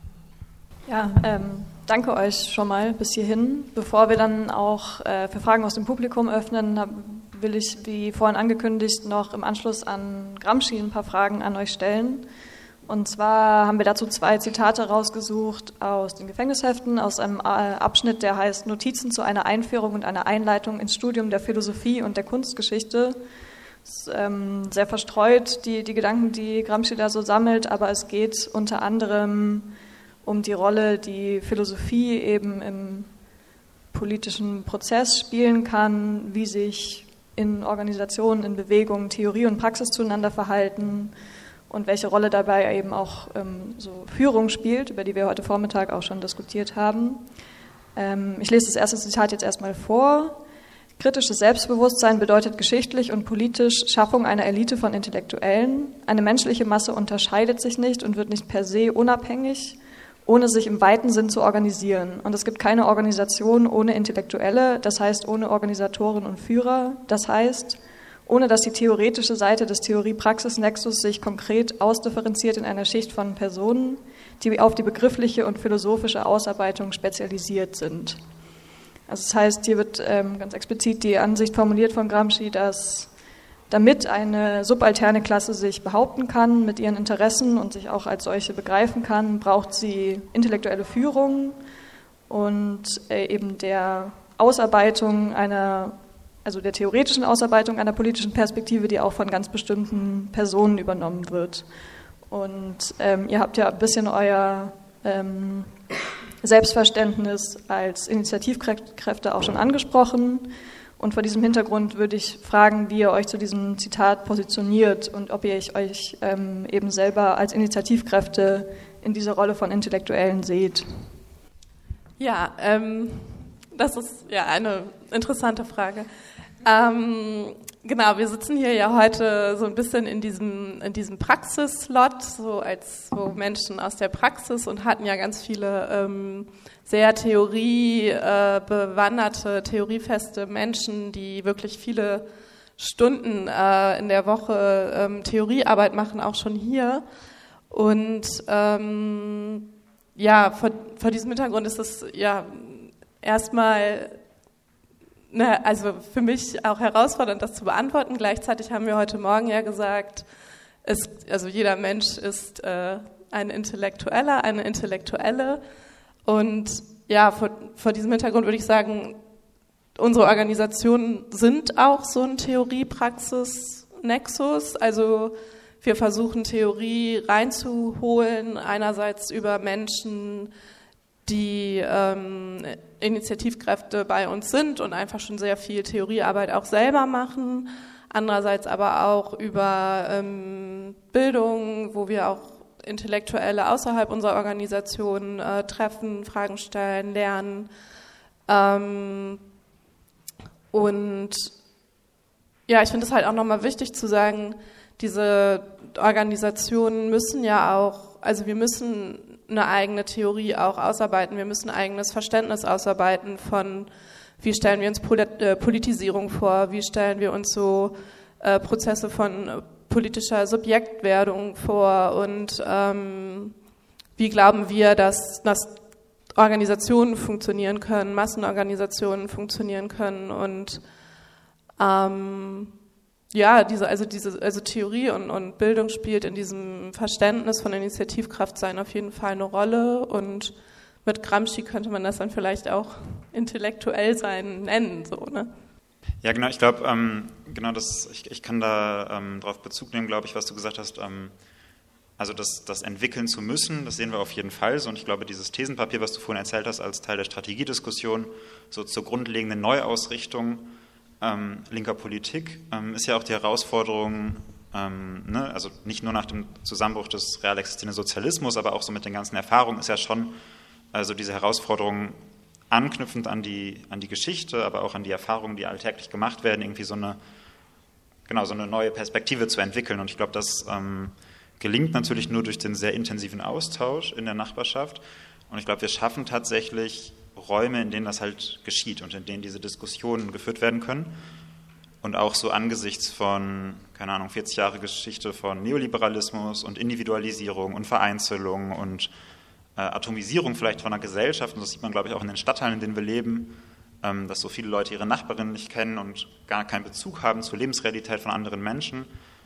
Ja, danke euch schon mal bis hierhin. Bevor wir dann auch für Fragen aus dem Publikum öffnen, will ich, wie vorhin angekündigt, noch im Anschluss an Gramsci ein paar Fragen an euch stellen. Und zwar haben wir dazu 2 Zitate rausgesucht aus den Gefängnisheften, aus einem Abschnitt, der heißt Notizen zu einer Einführung und einer Einleitung ins Studium der Philosophie und der Kunstgeschichte. Es ist sehr verstreut, die Gedanken, die Gramsci da so sammelt, aber es geht unter anderem um die Rolle, die Philosophie eben im politischen Prozess spielen kann, wie sich in Organisationen, in Bewegungen Theorie und Praxis zueinander verhalten und welche Rolle dabei eben auch so Führung spielt, über die wir heute Vormittag auch schon diskutiert haben. Ich lese das erste Zitat jetzt erstmal vor. Kritisches Selbstbewusstsein bedeutet geschichtlich und politisch Schaffung einer Elite von Intellektuellen. Eine menschliche Masse unterscheidet sich nicht und wird nicht per se unabhängig, ohne sich im weiten Sinn zu organisieren. Und es gibt keine Organisation ohne Intellektuelle, das heißt ohne Organisatoren und Führer, das heißt ohne dass die theoretische Seite des Theorie-Praxis-Nexus sich konkret ausdifferenziert in einer Schicht von Personen, die auf die begriffliche und philosophische Ausarbeitung spezialisiert sind. Also das heißt, hier wird ganz explizit die Ansicht formuliert von Gramsci, dass damit eine subalterne Klasse sich behaupten kann mit ihren Interessen und sich auch als solche begreifen kann, braucht sie intellektuelle Führung und eben der Ausarbeitung der theoretischen Ausarbeitung einer politischen Perspektive, die auch von ganz bestimmten Personen übernommen wird. Und ihr habt ja ein bisschen euer Selbstverständnis als Initiativkräfte auch schon angesprochen. Und vor diesem Hintergrund würde ich fragen, wie ihr euch zu diesem Zitat positioniert und ob ihr euch eben selber als Initiativkräfte in dieser Rolle von Intellektuellen seht. Ja, das ist ja eine interessante Frage. Genau, wir sitzen hier ja heute so ein bisschen in diesem Praxis-Slot, so Menschen aus der Praxis und hatten ja ganz viele sehr bewanderte, theoriefeste Menschen, die wirklich viele Stunden in der Woche Theoriearbeit machen, auch schon hier. Und vor diesem Hintergrund ist es erstmal also für mich auch herausfordernd, das zu beantworten. Gleichzeitig haben wir heute Morgen ja gesagt, jeder Mensch ist ein Intellektueller, eine Intellektuelle. Und vor diesem Hintergrund würde ich sagen, unsere Organisationen sind auch so ein Theorie-Praxis-Nexus. Also wir versuchen Theorie reinzuholen, einerseits über Menschen, die Initiativkräfte bei uns sind und einfach schon sehr viel Theoriearbeit auch selber machen. Andererseits aber auch über Bildung, wo wir auch Intellektuelle außerhalb unserer Organisation treffen, Fragen stellen, lernen. Und ich finde es halt auch nochmal wichtig zu sagen, diese Organisationen müssen ja auch, also wir müssen eine eigene Theorie auch ausarbeiten, wir müssen ein eigenes Verständnis ausarbeiten von, wie stellen wir uns Politisierung vor, wie stellen wir uns so Prozesse von politischer Subjektwerdung vor und wie glauben wir, dass Organisationen funktionieren können, Massenorganisationen funktionieren können und ja, also Theorie und Bildung spielt in diesem Verständnis von Initiativkraftsein auf jeden Fall eine Rolle, und mit Gramsci könnte man das dann vielleicht auch intellektuell sein nennen, so, ne? Ja, genau, ich glaube, ich kann da darauf Bezug nehmen, glaube ich, was du gesagt hast, also das entwickeln zu müssen, das sehen wir auf jeden Fall so, und ich glaube, dieses Thesenpapier, was du vorhin erzählt hast, als Teil der Strategiediskussion, so zur grundlegenden Neuausrichtung linker Politik, ist ja auch die Herausforderung, also nicht nur nach dem Zusammenbruch des real existierenden Sozialismus, aber auch so mit den ganzen Erfahrungen ist ja schon also diese Herausforderung, anknüpfend an die Geschichte, aber auch an die Erfahrungen, die alltäglich gemacht werden, irgendwie so eine neue Perspektive zu entwickeln. Und ich glaube, das gelingt natürlich nur durch den sehr intensiven Austausch in der Nachbarschaft. Und ich glaube, wir schaffen tatsächlich Räume, in denen das halt geschieht und in denen diese Diskussionen geführt werden können. Und auch so angesichts von, 40 Jahre Geschichte von Neoliberalismus und Individualisierung und Vereinzelung und Atomisierung vielleicht von einer Gesellschaft, und das sieht man, glaube ich, auch in den Stadtteilen, in denen wir leben, dass so viele Leute ihre Nachbarinnen nicht kennen und gar keinen Bezug haben zur Lebensrealität von anderen Menschen,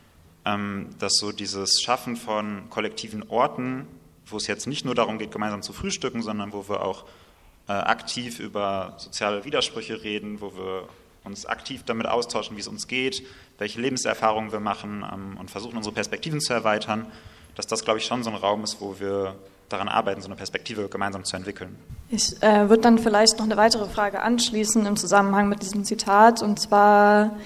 dass so dieses Schaffen von kollektiven Orten, wo es jetzt nicht nur darum geht, gemeinsam zu frühstücken, sondern wo wir auch aktiv über soziale Widersprüche reden, wo wir uns aktiv damit austauschen, wie es uns geht, welche Lebenserfahrungen wir machen und versuchen, unsere Perspektiven zu erweitern, dass das, glaube ich, schon so ein Raum ist, wo wir daran arbeiten, so eine Perspektive gemeinsam zu entwickeln. Ich würde dann vielleicht noch eine weitere Frage anschließen im Zusammenhang mit diesem Zitat. Und zwar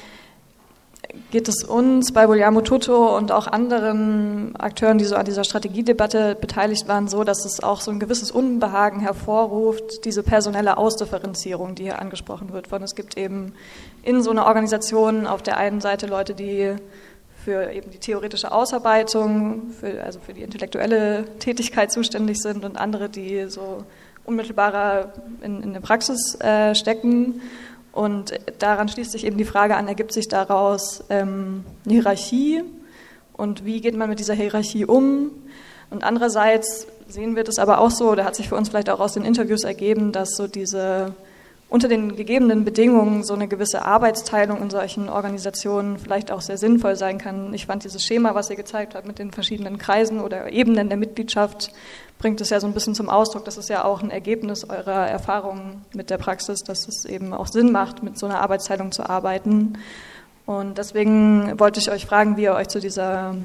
geht es uns bei Guillermo Tutto und auch anderen Akteuren, die so an dieser Strategiedebatte beteiligt waren, so, dass es auch so ein gewisses Unbehagen hervorruft, diese personelle Ausdifferenzierung, die hier angesprochen wird. Es gibt eben in so einer Organisation auf der einen Seite Leute, die für eben die theoretische Ausarbeitung, für die intellektuelle Tätigkeit zuständig sind, und andere, die so unmittelbarer in der Praxis stecken. Und daran schließt sich eben die Frage an, ergibt sich daraus eine Hierarchie, und wie geht man mit dieser Hierarchie um? Und andererseits sehen wir das aber auch so, oder hat sich für uns vielleicht auch aus den Interviews ergeben, dass so diese unter den gegebenen Bedingungen so eine gewisse Arbeitsteilung in solchen Organisationen vielleicht auch sehr sinnvoll sein kann. Ich fand dieses Schema, was ihr gezeigt habt mit den verschiedenen Kreisen oder Ebenen der Mitgliedschaft, bringt es ja so ein bisschen zum Ausdruck. Das ist ja auch ein Ergebnis eurer Erfahrungen mit der Praxis, dass es eben auch Sinn macht, mit so einer Arbeitsteilung zu arbeiten. Und deswegen wollte ich euch fragen, wie ihr euch zu diesem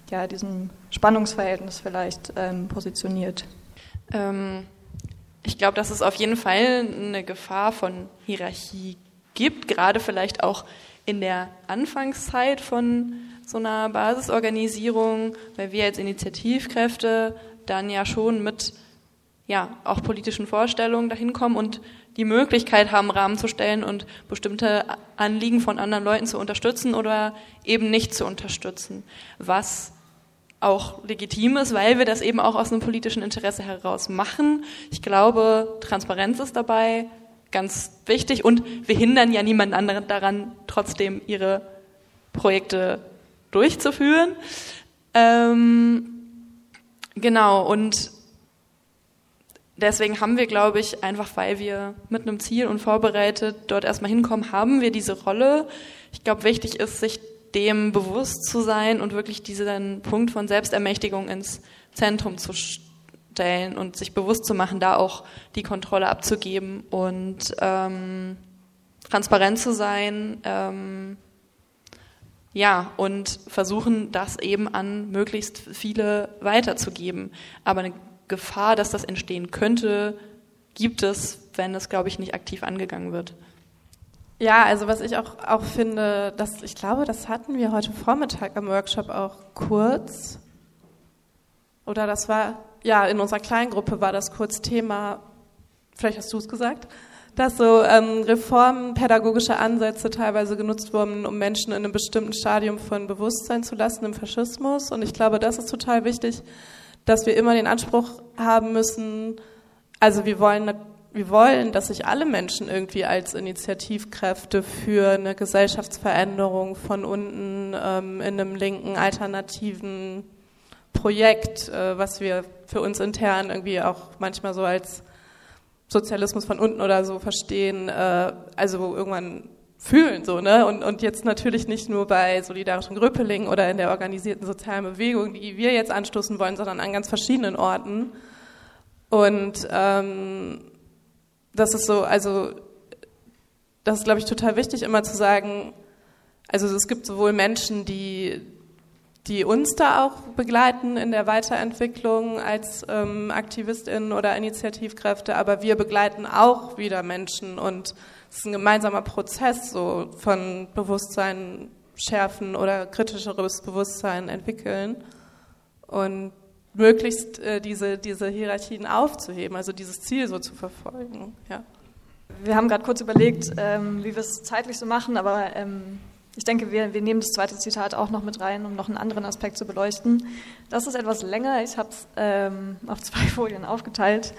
Spannungsverhältnis vielleicht positioniert. Ich glaube, dass es auf jeden Fall eine Gefahr von Hierarchie gibt, gerade vielleicht auch in der Anfangszeit von so einer Basisorganisierung, weil wir als Initiativkräfte dann ja schon mit auch politischen Vorstellungen dahin kommen und die Möglichkeit haben, Rahmen zu stellen und bestimmte Anliegen von anderen Leuten zu unterstützen oder eben nicht zu unterstützen, was auch legitim ist, weil wir das eben auch aus einem politischen Interesse heraus machen. Ich glaube, Transparenz ist dabei ganz wichtig, und wir hindern ja niemand anderen daran, trotzdem ihre Projekte durchzuführen. Genau, und deswegen haben wir, glaube ich, einfach weil wir mit einem Ziel und vorbereitet dort erstmal hinkommen, haben wir diese Rolle. Ich glaube, wichtig ist, sich dem bewusst zu sein und wirklich diesen Punkt von Selbstermächtigung ins Zentrum zu stellen und sich bewusst zu machen, da auch die Kontrolle abzugeben und transparent zu sein, und versuchen, das eben an möglichst viele weiterzugeben. Aber eine Gefahr, dass das entstehen könnte, gibt es, wenn es, glaube ich, nicht aktiv angegangen wird. Ja, also was ich auch finde, ich glaube, das hatten wir heute Vormittag am Workshop auch kurz. Oder das war, in unserer Kleingruppe war das kurz Thema, vielleicht hast du es gesagt, dass so reformpädagogische Ansätze teilweise genutzt wurden, um Menschen in einem bestimmten Stadium von Bewusstsein zu lassen im Faschismus. Und ich glaube, das ist total wichtig, dass wir immer den Anspruch haben müssen, also wir wollen, dass sich alle Menschen irgendwie als Initiativkräfte für eine Gesellschaftsveränderung von unten in einem linken, alternativen Projekt, was wir für uns intern irgendwie auch manchmal so als Sozialismus von unten oder so verstehen, also irgendwann fühlen, so, ne? Und jetzt natürlich nicht nur bei Solidarischen Gröpeling oder in der organisierten sozialen Bewegung, die wir jetzt anstoßen wollen, sondern an ganz verschiedenen Orten. Und das ist so, also das ist, glaube ich, total wichtig, immer zu sagen, also es gibt sowohl Menschen, die uns da auch begleiten in der Weiterentwicklung als AktivistInnen oder Initiativkräfte, aber wir begleiten auch wieder Menschen und es ist ein gemeinsamer Prozess so von Bewusstsein schärfen oder kritischeres Bewusstsein entwickeln und möglichst diese Hierarchien aufzuheben, also dieses Ziel so zu verfolgen. Ja. Wir haben gerade kurz überlegt, wie wir es zeitlich so machen, aber ich denke, wir nehmen das zweite Zitat auch noch mit rein, um noch einen anderen Aspekt zu beleuchten. Das ist etwas länger, ich habe es auf 2 Folien aufgeteilt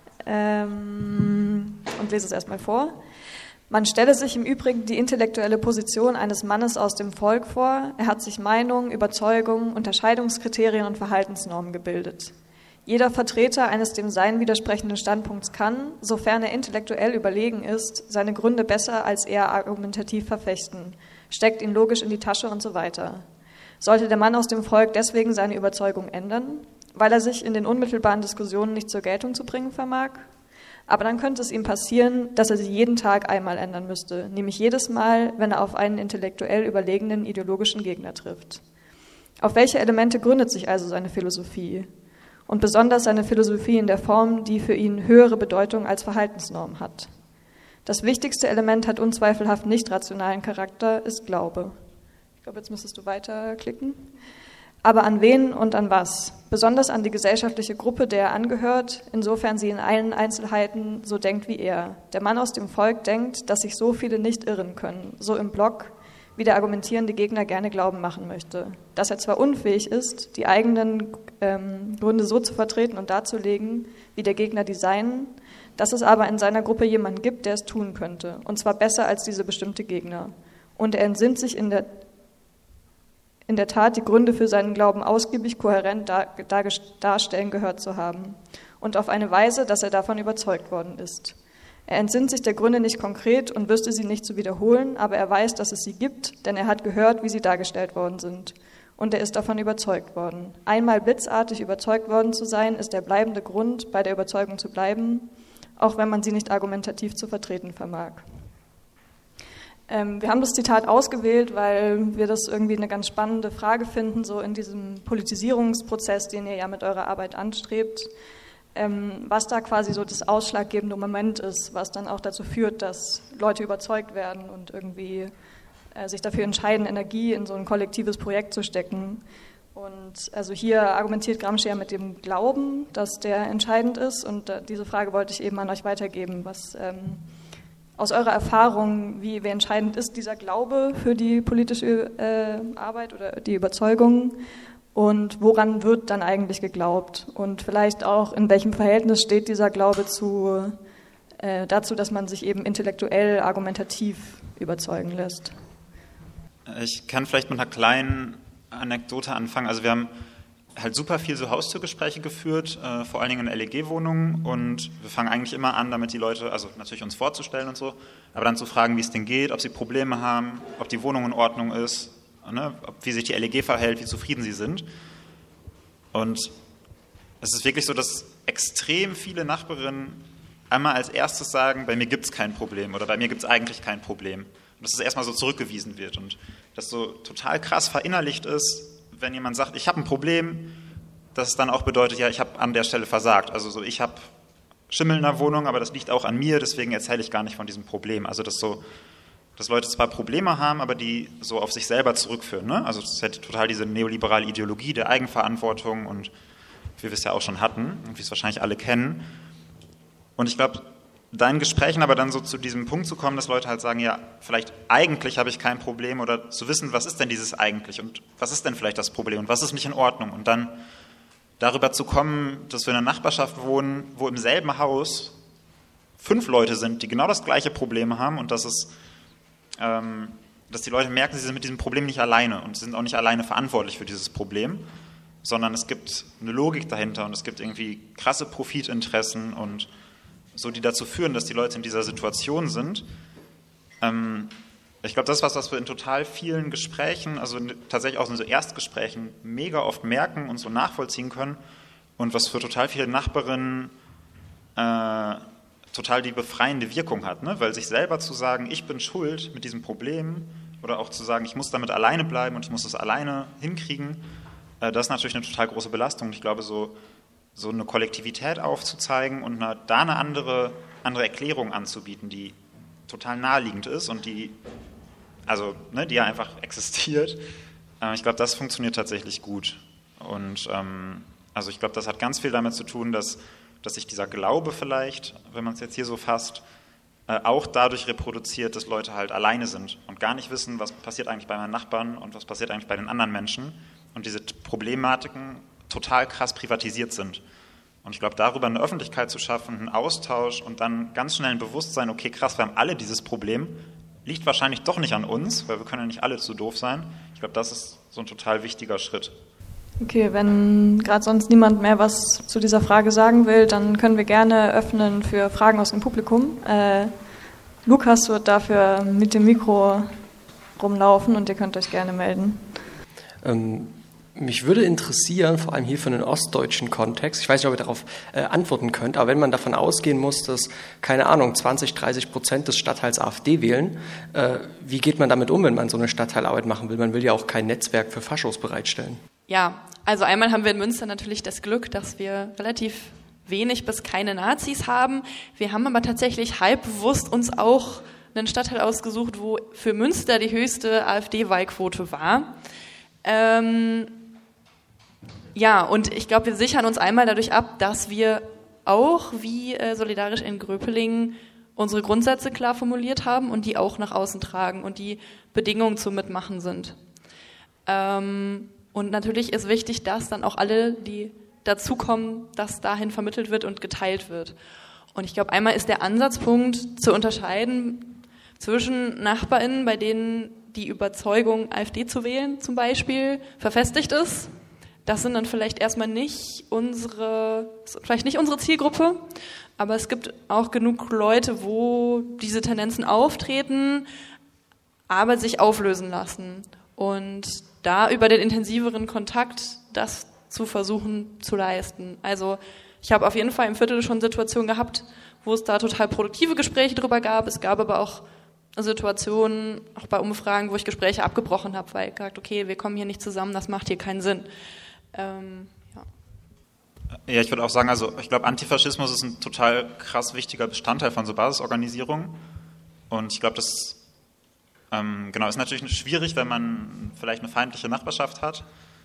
und lese es erstmal vor. Man stelle sich im Übrigen die intellektuelle Position eines Mannes aus dem Volk vor. Er hat sich Meinungen, Überzeugungen, Unterscheidungskriterien und Verhaltensnormen gebildet. Jeder Vertreter eines dem Sein widersprechenden Standpunkts kann, sofern er intellektuell überlegen ist, seine Gründe besser als er argumentativ verfechten, steckt ihn logisch in die Tasche und so weiter. Sollte der Mann aus dem Volk deswegen seine Überzeugung ändern, weil er sich in den unmittelbaren Diskussionen nicht zur Geltung zu bringen vermag? Aber dann könnte es ihm passieren, dass er sie jeden Tag einmal ändern müsste, nämlich jedes Mal, wenn er auf einen intellektuell überlegenen ideologischen Gegner trifft. Auf welche Elemente gründet sich also seine Philosophie? Und besonders seine Philosophie in der Form, die für ihn höhere Bedeutung als Verhaltensnorm hat. Das wichtigste Element hat unzweifelhaft nicht rationalen Charakter, ist Glaube. Ich glaube, jetzt müsstest du weiterklicken. Aber an wen und an was? Besonders an die gesellschaftliche Gruppe, der er angehört, insofern sie in allen Einzelheiten so denkt wie er. Der Mann aus dem Volk denkt, dass sich so viele nicht irren können, so im Block, wie der argumentierende Gegner gerne glauben machen möchte. Dass er zwar unfähig ist, die eigenen Gründe so zu vertreten und darzulegen, wie der Gegner die seinen, dass es aber in seiner Gruppe jemanden gibt, der es tun könnte, und zwar besser als diese bestimmte Gegner. Und er entsinnt sich in der Tat, die Gründe für seinen Glauben ausgiebig, kohärent darstellen gehört zu haben und auf eine Weise, dass er davon überzeugt worden ist. Er entsinnt sich der Gründe nicht konkret und wüsste sie nicht zu wiederholen, aber er weiß, dass es sie gibt, denn er hat gehört, wie sie dargestellt worden sind. Und er ist davon überzeugt worden. Einmal blitzartig überzeugt worden zu sein, ist der bleibende Grund, bei der Überzeugung zu bleiben, auch wenn man sie nicht argumentativ zu vertreten vermag. Wir haben das Zitat ausgewählt, weil wir das irgendwie eine ganz spannende Frage finden, so in diesem Politisierungsprozess, den ihr ja mit eurer Arbeit anstrebt, was da quasi so das ausschlaggebende Moment ist, was dann auch dazu führt, dass Leute überzeugt werden und irgendwie sich dafür entscheiden, Energie in so ein kollektives Projekt zu stecken. Und also hier argumentiert Gramsci ja mit dem Glauben, dass der entscheidend ist, und diese Frage wollte ich eben an euch weitergeben, was aus eurer Erfahrung, wie entscheidend ist dieser Glaube für die politische Arbeit oder die Überzeugung und woran wird dann eigentlich geglaubt und vielleicht auch in welchem Verhältnis steht dieser Glaube dazu, dass man sich eben intellektuell argumentativ überzeugen lässt. Ich kann vielleicht mit einer kleinen Anekdote anfangen. Also wir haben halt super viel so Haustürgespräche geführt, vor allen Dingen in LEG-Wohnungen, und wir fangen eigentlich immer an, damit die Leute, also natürlich uns vorzustellen und so, aber dann zu fragen, wie es denen geht, ob sie Probleme haben, ob die Wohnung in Ordnung ist, ne, wie sich die LEG verhält, wie zufrieden sie sind. Und es ist wirklich so, dass extrem viele Nachbarinnen einmal als erstes sagen, bei mir gibt es kein Problem oder bei mir gibt es eigentlich kein Problem. Und dass es erstmal so zurückgewiesen wird und das so total krass verinnerlicht ist, wenn jemand sagt, ich habe ein Problem, dass es dann auch bedeutet, ja, ich habe an der Stelle versagt. Also so, ich habe Schimmel in der Wohnung, aber das liegt auch an mir, deswegen erzähle ich gar nicht von diesem Problem. Also dass Leute zwar Probleme haben, aber die so auf sich selber zurückführen. Ne? Also das ist halt total diese neoliberale Ideologie der Eigenverantwortung, und wie wir es ja auch schon hatten und wie es wahrscheinlich alle kennen. Und ich glaube, deinen Gesprächen aber dann so zu diesem Punkt zu kommen, dass Leute halt sagen, ja, vielleicht eigentlich habe ich kein Problem, oder zu wissen, was ist denn dieses eigentlich und was ist denn vielleicht das Problem und was ist nicht in Ordnung, und dann darüber zu kommen, dass wir in einer Nachbarschaft wohnen, wo im selben Haus 5 Leute sind, die genau das gleiche Problem haben, und dass die Leute merken, sie sind mit diesem Problem nicht alleine und sie sind auch nicht alleine verantwortlich für dieses Problem, sondern es gibt eine Logik dahinter und es gibt irgendwie krasse Profitinteressen und so, die dazu führen, dass die Leute in dieser Situation sind. Ich glaube, das ist was wir in total vielen Gesprächen, also tatsächlich auch in so Erstgesprächen, mega oft merken und so nachvollziehen können und was für total viele Nachbarinnen total die befreiende Wirkung hat, ne? Weil sich selber zu sagen, ich bin schuld mit diesem Problem oder auch zu sagen, ich muss damit alleine bleiben und ich muss das alleine hinkriegen, das ist natürlich eine total große Belastung. Und ich glaube, so eine Kollektivität aufzuzeigen und da eine andere Erklärung anzubieten, die total naheliegend ist und die ja einfach existiert, ich glaube, das funktioniert tatsächlich gut. Und also ich glaube, das hat ganz viel damit zu tun, dass sich dieser Glaube vielleicht, wenn man es jetzt hier so fasst, auch dadurch reproduziert, dass Leute halt alleine sind und gar nicht wissen, was passiert eigentlich bei meinen Nachbarn und was passiert eigentlich bei den anderen Menschen und diese Problematiken total krass privatisiert sind. Und ich glaube, darüber eine Öffentlichkeit zu schaffen, einen Austausch und dann ganz schnell ein Bewusstsein, okay, krass, wir haben alle dieses Problem, liegt wahrscheinlich doch nicht an uns, weil wir können ja nicht alle zu doof sein. Ich glaube, das ist so ein total wichtiger Schritt. Okay, wenn gerade sonst niemand mehr was zu dieser Frage sagen will, dann können wir gerne öffnen für Fragen aus dem Publikum. Lukas wird dafür mit dem Mikro rumlaufen und ihr könnt euch gerne melden. Mich würde interessieren, vor allem hier für den ostdeutschen Kontext, ich weiß nicht, ob ihr darauf antworten könnt, aber wenn man davon ausgehen muss, dass, keine Ahnung, 20-30% des Stadtteils AfD wählen, wie geht man damit um, wenn man so eine Stadtteilarbeit machen will? Man will ja auch kein Netzwerk für Faschos bereitstellen. Ja, also einmal haben wir in Münster natürlich das Glück, dass wir relativ wenig bis keine Nazis haben. Wir haben aber tatsächlich halbbewusst uns auch einen Stadtteil ausgesucht, wo für Münster die höchste AfD-Wahlquote war. Ja, und ich glaube, wir sichern uns einmal dadurch ab, dass wir auch wie Solidarisch in Gröpelingen unsere Grundsätze klar formuliert haben und die auch nach außen tragen und die Bedingungen zum Mitmachen sind. Und natürlich ist wichtig, dass dann auch alle, die dazukommen, dass dahin vermittelt wird und geteilt wird. Und ich glaube, einmal ist der Ansatzpunkt zu unterscheiden zwischen NachbarInnen, bei denen die Überzeugung, AfD zu wählen zum Beispiel, verfestigt ist. Das sind dann vielleicht erstmal nicht unsere Zielgruppe, aber es gibt auch genug Leute, wo diese Tendenzen auftreten, aber sich auflösen lassen. Und da über den intensiveren Kontakt das zu versuchen zu leisten. Also ich habe auf jeden Fall im Viertel schon Situationen gehabt, wo es da total produktive Gespräche drüber gab. Es gab aber auch Situationen, auch bei Umfragen, wo ich Gespräche abgebrochen habe, weil ich gesagt, okay, wir kommen hier nicht zusammen, das macht hier keinen Sinn. Ja, ich würde auch sagen, also ich glaube, Antifaschismus ist ein total krass wichtiger Bestandteil von so Basisorganisierungen. Und ich glaube, das ist natürlich schwierig, wenn man vielleicht eine feindliche Nachbarschaft hat.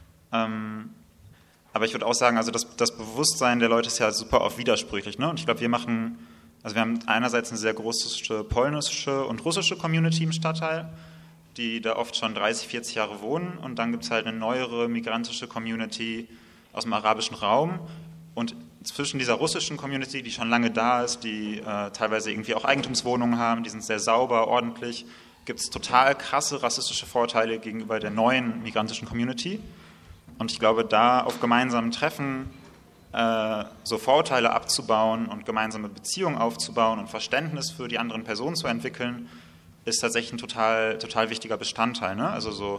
Aber ich würde auch sagen, also das Bewusstsein der Leute ist ja super oft widersprüchlich. Ne? Und ich glaube, wir haben einerseits eine sehr große polnische und russische Community im Stadtteil, die da oft schon 30, 40 Jahre wohnen. Und dann gibt es halt eine neuere migrantische Community aus dem arabischen Raum. Und zwischen dieser russischen Community, die schon lange da ist, die teilweise irgendwie auch Eigentumswohnungen haben, die sind sehr sauber, ordentlich, gibt es total krasse rassistische Vorteile gegenüber der neuen migrantischen Community. Und ich glaube, da auf gemeinsamen Treffen so Vorurteile abzubauen und gemeinsame Beziehungen aufzubauen und Verständnis für die anderen Personen zu entwickeln, ist tatsächlich ein total wichtiger Bestandteil. Ne? Also so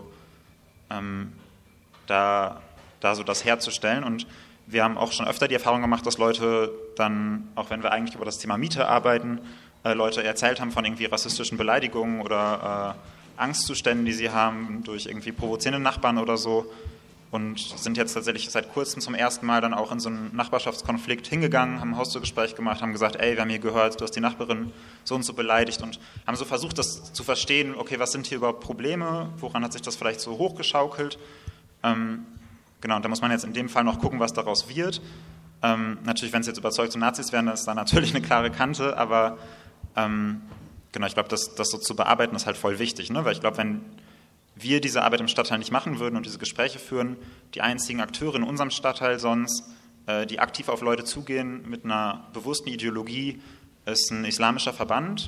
da so das herzustellen. Und wir haben auch schon öfter die Erfahrung gemacht, dass Leute dann, auch wenn wir eigentlich über das Thema Miete arbeiten, Leute erzählt haben von irgendwie rassistischen Beleidigungen oder Angstzuständen, die sie haben durch irgendwie provozierende Nachbarn oder so. Und sind jetzt tatsächlich seit kurzem zum ersten Mal dann auch in so einen Nachbarschaftskonflikt hingegangen, haben ein Haustürgespräch gemacht, haben gesagt, ey, wir haben hier gehört, du hast die Nachbarin so und so beleidigt und haben so versucht, das zu verstehen, okay, was sind hier überhaupt Probleme, woran hat sich das vielleicht so hochgeschaukelt? Genau, und da muss man jetzt in dem Fall noch gucken, was daraus wird. Natürlich, wenn es jetzt überzeugte Nazis wären, dann ist da natürlich eine klare Kante, aber genau, ich glaube, das so zu bearbeiten ist halt voll wichtig, ne? Weil ich glaube, wenn wir diese Arbeit im Stadtteil nicht machen würden und diese Gespräche führen, die einzigen Akteure in unserem Stadtteil sonst, die aktiv auf Leute zugehen mit einer bewussten Ideologie, ist ein islamischer Verband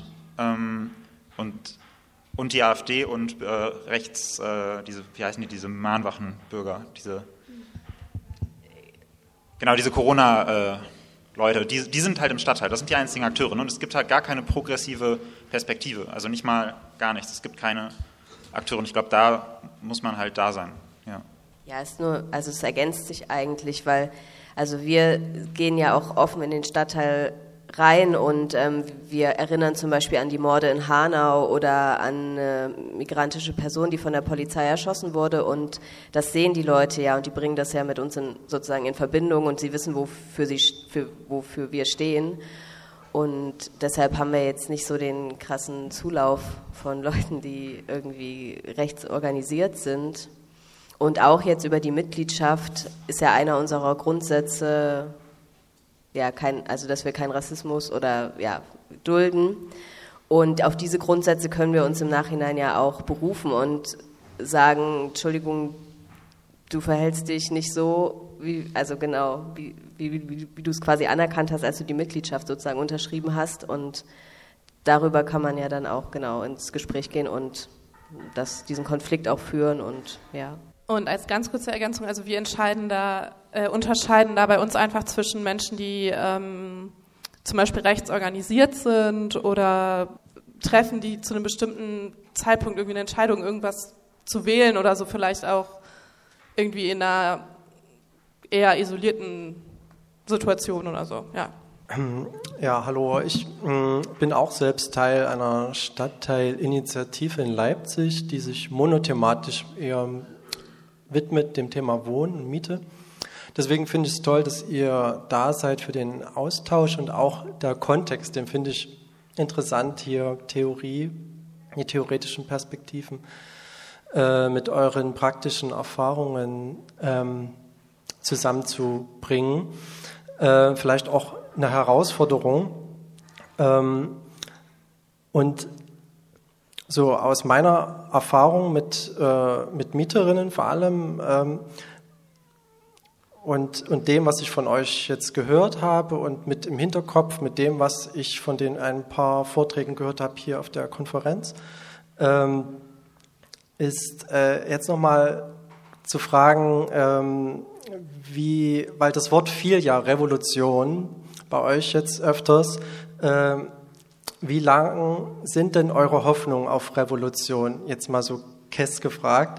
und die AfD und rechts, diese Mahnwachenbürger, diese Corona- Leute, die sind halt im Stadtteil, das sind die einzigen Akteure. Ne? Und es gibt halt gar keine progressive Perspektive, also nicht mal gar nichts. Es gibt keine Akteure und ich glaube, da muss man halt da sein. Ja, es ergänzt sich eigentlich, weil also wir gehen ja auch offen in den Stadtteil rein und wir erinnern zum Beispiel an die Morde in Hanau oder an eine migrantische Person, die von der Polizei erschossen wurde, und das sehen die Leute ja und die bringen das ja mit uns sozusagen in Verbindung und sie wissen, wofür wir stehen, und deshalb haben wir jetzt nicht so den krassen Zulauf von Leuten, die irgendwie rechts organisiert sind. Und auch jetzt über die Mitgliedschaft ist ja einer unserer Grundsätze, dass wir keinen Rassismus dulden. Und auf diese Grundsätze können wir uns im Nachhinein ja auch berufen und sagen, Entschuldigung, du verhältst dich nicht so, wie du es quasi anerkannt hast, als du die Mitgliedschaft sozusagen unterschrieben hast. Und darüber kann man ja dann auch ins Gespräch gehen und diesen Konflikt auch führen und ja. Und als ganz kurze Ergänzung, also wir unterscheiden da bei uns einfach zwischen Menschen, die zum Beispiel rechts organisiert sind oder treffen, die zu einem bestimmten Zeitpunkt irgendwie eine Entscheidung, irgendwas zu wählen oder so, vielleicht auch irgendwie in einer eher isolierten Situation oder so, ja. Ja, hallo, ich bin auch selbst Teil einer Stadtteilinitiative in Leipzig, die sich monothematisch eher widmet dem Thema Wohnen und Miete. Deswegen finde ich es toll, dass ihr da seid für den Austausch und auch der Kontext, den finde ich interessant hier, die theoretischen Perspektiven mit euren praktischen Erfahrungen zusammenzubringen. Vielleicht auch eine Herausforderung. Und so aus meiner Erfahrung mit Mieterinnen vor allem und dem, was ich von euch jetzt gehört habe und mit im Hinterkopf mit dem, was ich von den ein paar Vorträgen gehört habe hier auf der Konferenz, ist jetzt nochmal zu fragen, weil das Wort fiel ja Revolution bei euch jetzt öfters, wie lang sind denn eure Hoffnungen auf Revolution? Jetzt mal so kess gefragt.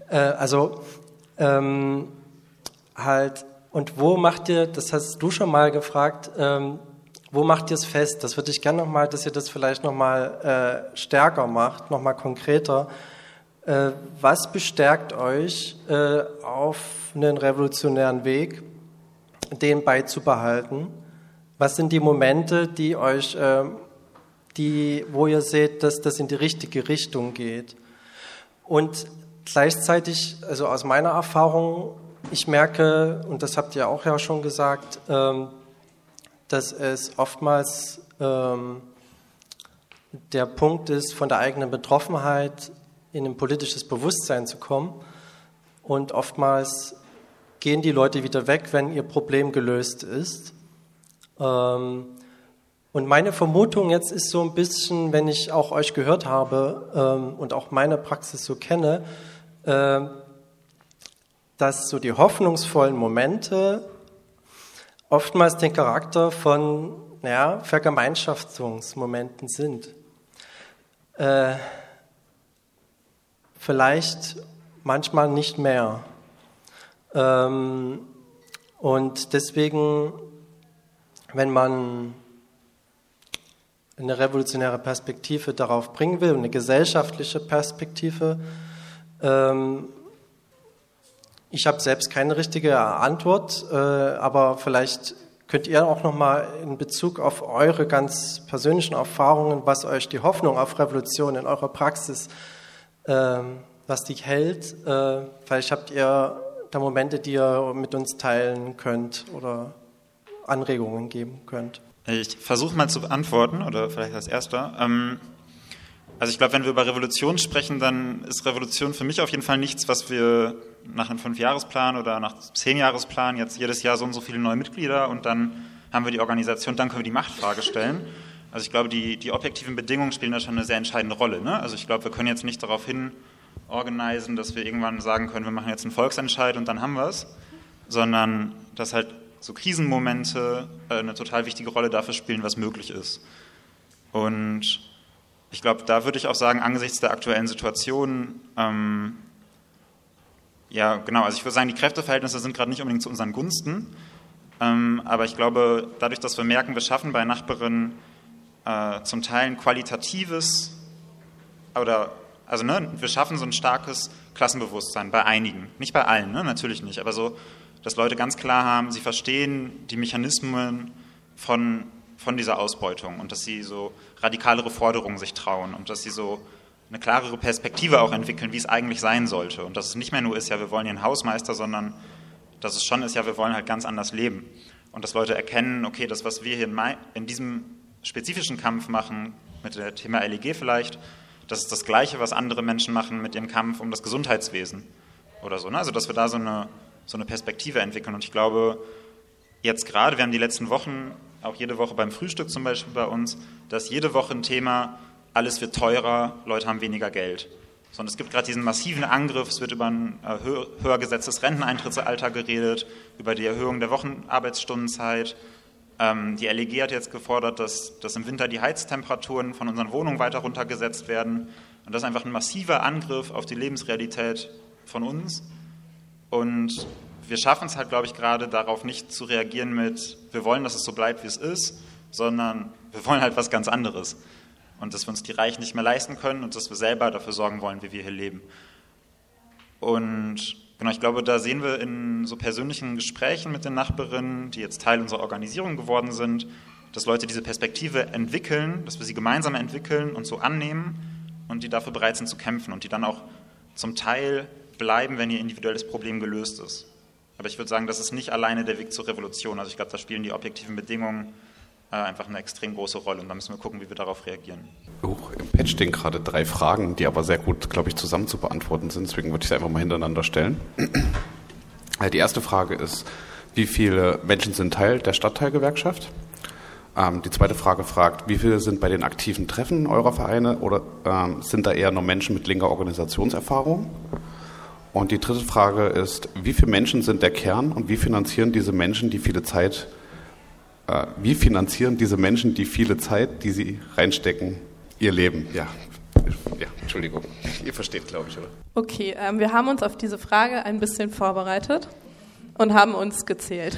Und wo macht ihr, das hast du schon mal gefragt, wo macht ihr es fest? Das würde ich gerne nochmal, dass ihr das vielleicht nochmal stärker macht, nochmal konkreter. Was bestärkt euch auf einen revolutionären Weg, den beizubehalten? Was sind die Momente, die euch wo ihr seht, dass das in die richtige Richtung geht? Und gleichzeitig, also aus meiner Erfahrung, ich merke, und das habt ihr auch ja schon gesagt, dass es oftmals der Punkt ist, von der eigenen Betroffenheit in ein politisches Bewusstsein zu kommen. Und oftmals gehen die Leute wieder weg, wenn ihr Problem gelöst ist. Und meine Vermutung jetzt ist so ein bisschen, wenn ich auch euch gehört habe und auch meine Praxis so kenne, dass so die hoffnungsvollen Momente oftmals den Charakter von Vergemeinschaftungsmomenten sind. Vielleicht manchmal nicht mehr. Und deswegen, wenn man eine revolutionäre Perspektive darauf bringen will, eine gesellschaftliche Perspektive, ich habe selbst keine richtige Antwort, aber vielleicht könnt ihr auch nochmal in Bezug auf eure ganz persönlichen Erfahrungen, was euch die Hoffnung auf Revolution in eurer Praxis, was die hält, vielleicht habt ihr da Momente, die ihr mit uns teilen könnt oder Anregungen geben könnt. Ich versuche mal zu beantworten, oder vielleicht als Erster. Also ich glaube, wenn wir über Revolution sprechen, dann ist Revolution für mich auf jeden Fall nichts, was wir nach einem 5-Jahresplan oder nach 10-Jahresplan jetzt jedes Jahr so und so viele neue Mitglieder und dann haben wir die Organisation, dann können wir die Machtfrage stellen. Also ich glaube, die objektiven Bedingungen spielen da schon eine sehr entscheidende Rolle. Ne? Also ich glaube, wir können jetzt nicht darauf hin organisieren, dass wir irgendwann sagen können, wir machen jetzt einen Volksentscheid und dann haben wir es, sondern dass halt so Krisenmomente eine total wichtige Rolle dafür spielen, was möglich ist. Und ich glaube, da würde ich auch sagen, angesichts der aktuellen Situation, ja, genau, also ich würde sagen, die Kräfteverhältnisse sind gerade nicht unbedingt zu unseren Gunsten, aber ich glaube, dadurch, dass wir merken, wir schaffen bei Nachbarinnen zum Teil ein qualitatives, wir schaffen so ein starkes Klassenbewusstsein bei einigen, nicht bei allen, ne, natürlich nicht, aber so, dass Leute ganz klar haben, sie verstehen die Mechanismen von dieser Ausbeutung und dass sie so radikalere Forderungen sich trauen und dass sie so eine klarere Perspektive auch entwickeln, wie es eigentlich sein sollte. Und dass es nicht mehr nur ist, ja, wir wollen hier einen Hausmeister, sondern dass es schon ist, ja, wir wollen halt ganz anders leben. Und dass Leute erkennen, okay, das, was wir hier in diesem spezifischen Kampf machen, mit dem Thema LEG vielleicht, das ist das Gleiche, was andere Menschen machen mit ihrem Kampf um das Gesundheitswesen oder so. Ne? Also, dass wir da so eine Perspektive entwickeln. Und ich glaube, jetzt gerade, wir haben die letzten Wochen, auch jede Woche beim Frühstück zum Beispiel bei uns, dass jede Woche ein Thema, alles wird teurer, Leute haben weniger Geld. Sondern es gibt gerade diesen massiven Angriff, es wird über ein höher gesetztes Renteneintrittsalter geredet, über die Erhöhung der Wochenarbeitsstundenzeit. Die LEG hat jetzt gefordert, dass im Winter die Heiztemperaturen von unseren Wohnungen weiter runtergesetzt werden. Und das ist einfach ein massiver Angriff auf die Lebensrealität von uns. Und wir schaffen es halt, glaube ich, gerade darauf nicht zu reagieren mit, wir wollen, dass es so bleibt, wie es ist, sondern wir wollen halt was ganz anderes. Und dass wir uns die Reichen nicht mehr leisten können und dass wir selber dafür sorgen wollen, wie wir hier leben. Und genau, ich glaube, da sehen wir in so persönlichen Gesprächen mit den Nachbarinnen, die jetzt Teil unserer Organisation geworden sind, dass Leute diese Perspektive entwickeln, dass wir sie gemeinsam entwickeln und so annehmen und die dafür bereit sind zu kämpfen und die dann auch zum Teil bleiben, wenn ihr individuelles Problem gelöst ist. Aber ich würde sagen, das ist nicht alleine der Weg zur Revolution. Also ich glaube, da spielen die objektiven Bedingungen einfach eine extrem große Rolle. Und da müssen wir gucken, wie wir darauf reagieren. Im Patch stehen gerade 3 Fragen, die aber sehr gut, glaube ich, zusammen zu beantworten sind. Deswegen würde ich sie einfach mal hintereinander stellen. Die erste Frage ist, wie viele Menschen sind Teil der Stadtteilgewerkschaft? Die zweite Frage fragt, wie viele sind bei den aktiven Treffen eurer Vereine oder sind da eher nur Menschen mit linker Organisationserfahrung? Und die dritte Frage ist, wie viele Menschen sind der Kern und wie finanzieren diese Menschen die viele Zeit, die sie reinstecken, ihr Leben? Ja, Entschuldigung, ihr versteht, glaube ich, oder? Okay, wir haben uns auf diese Frage ein bisschen vorbereitet und haben uns gezählt.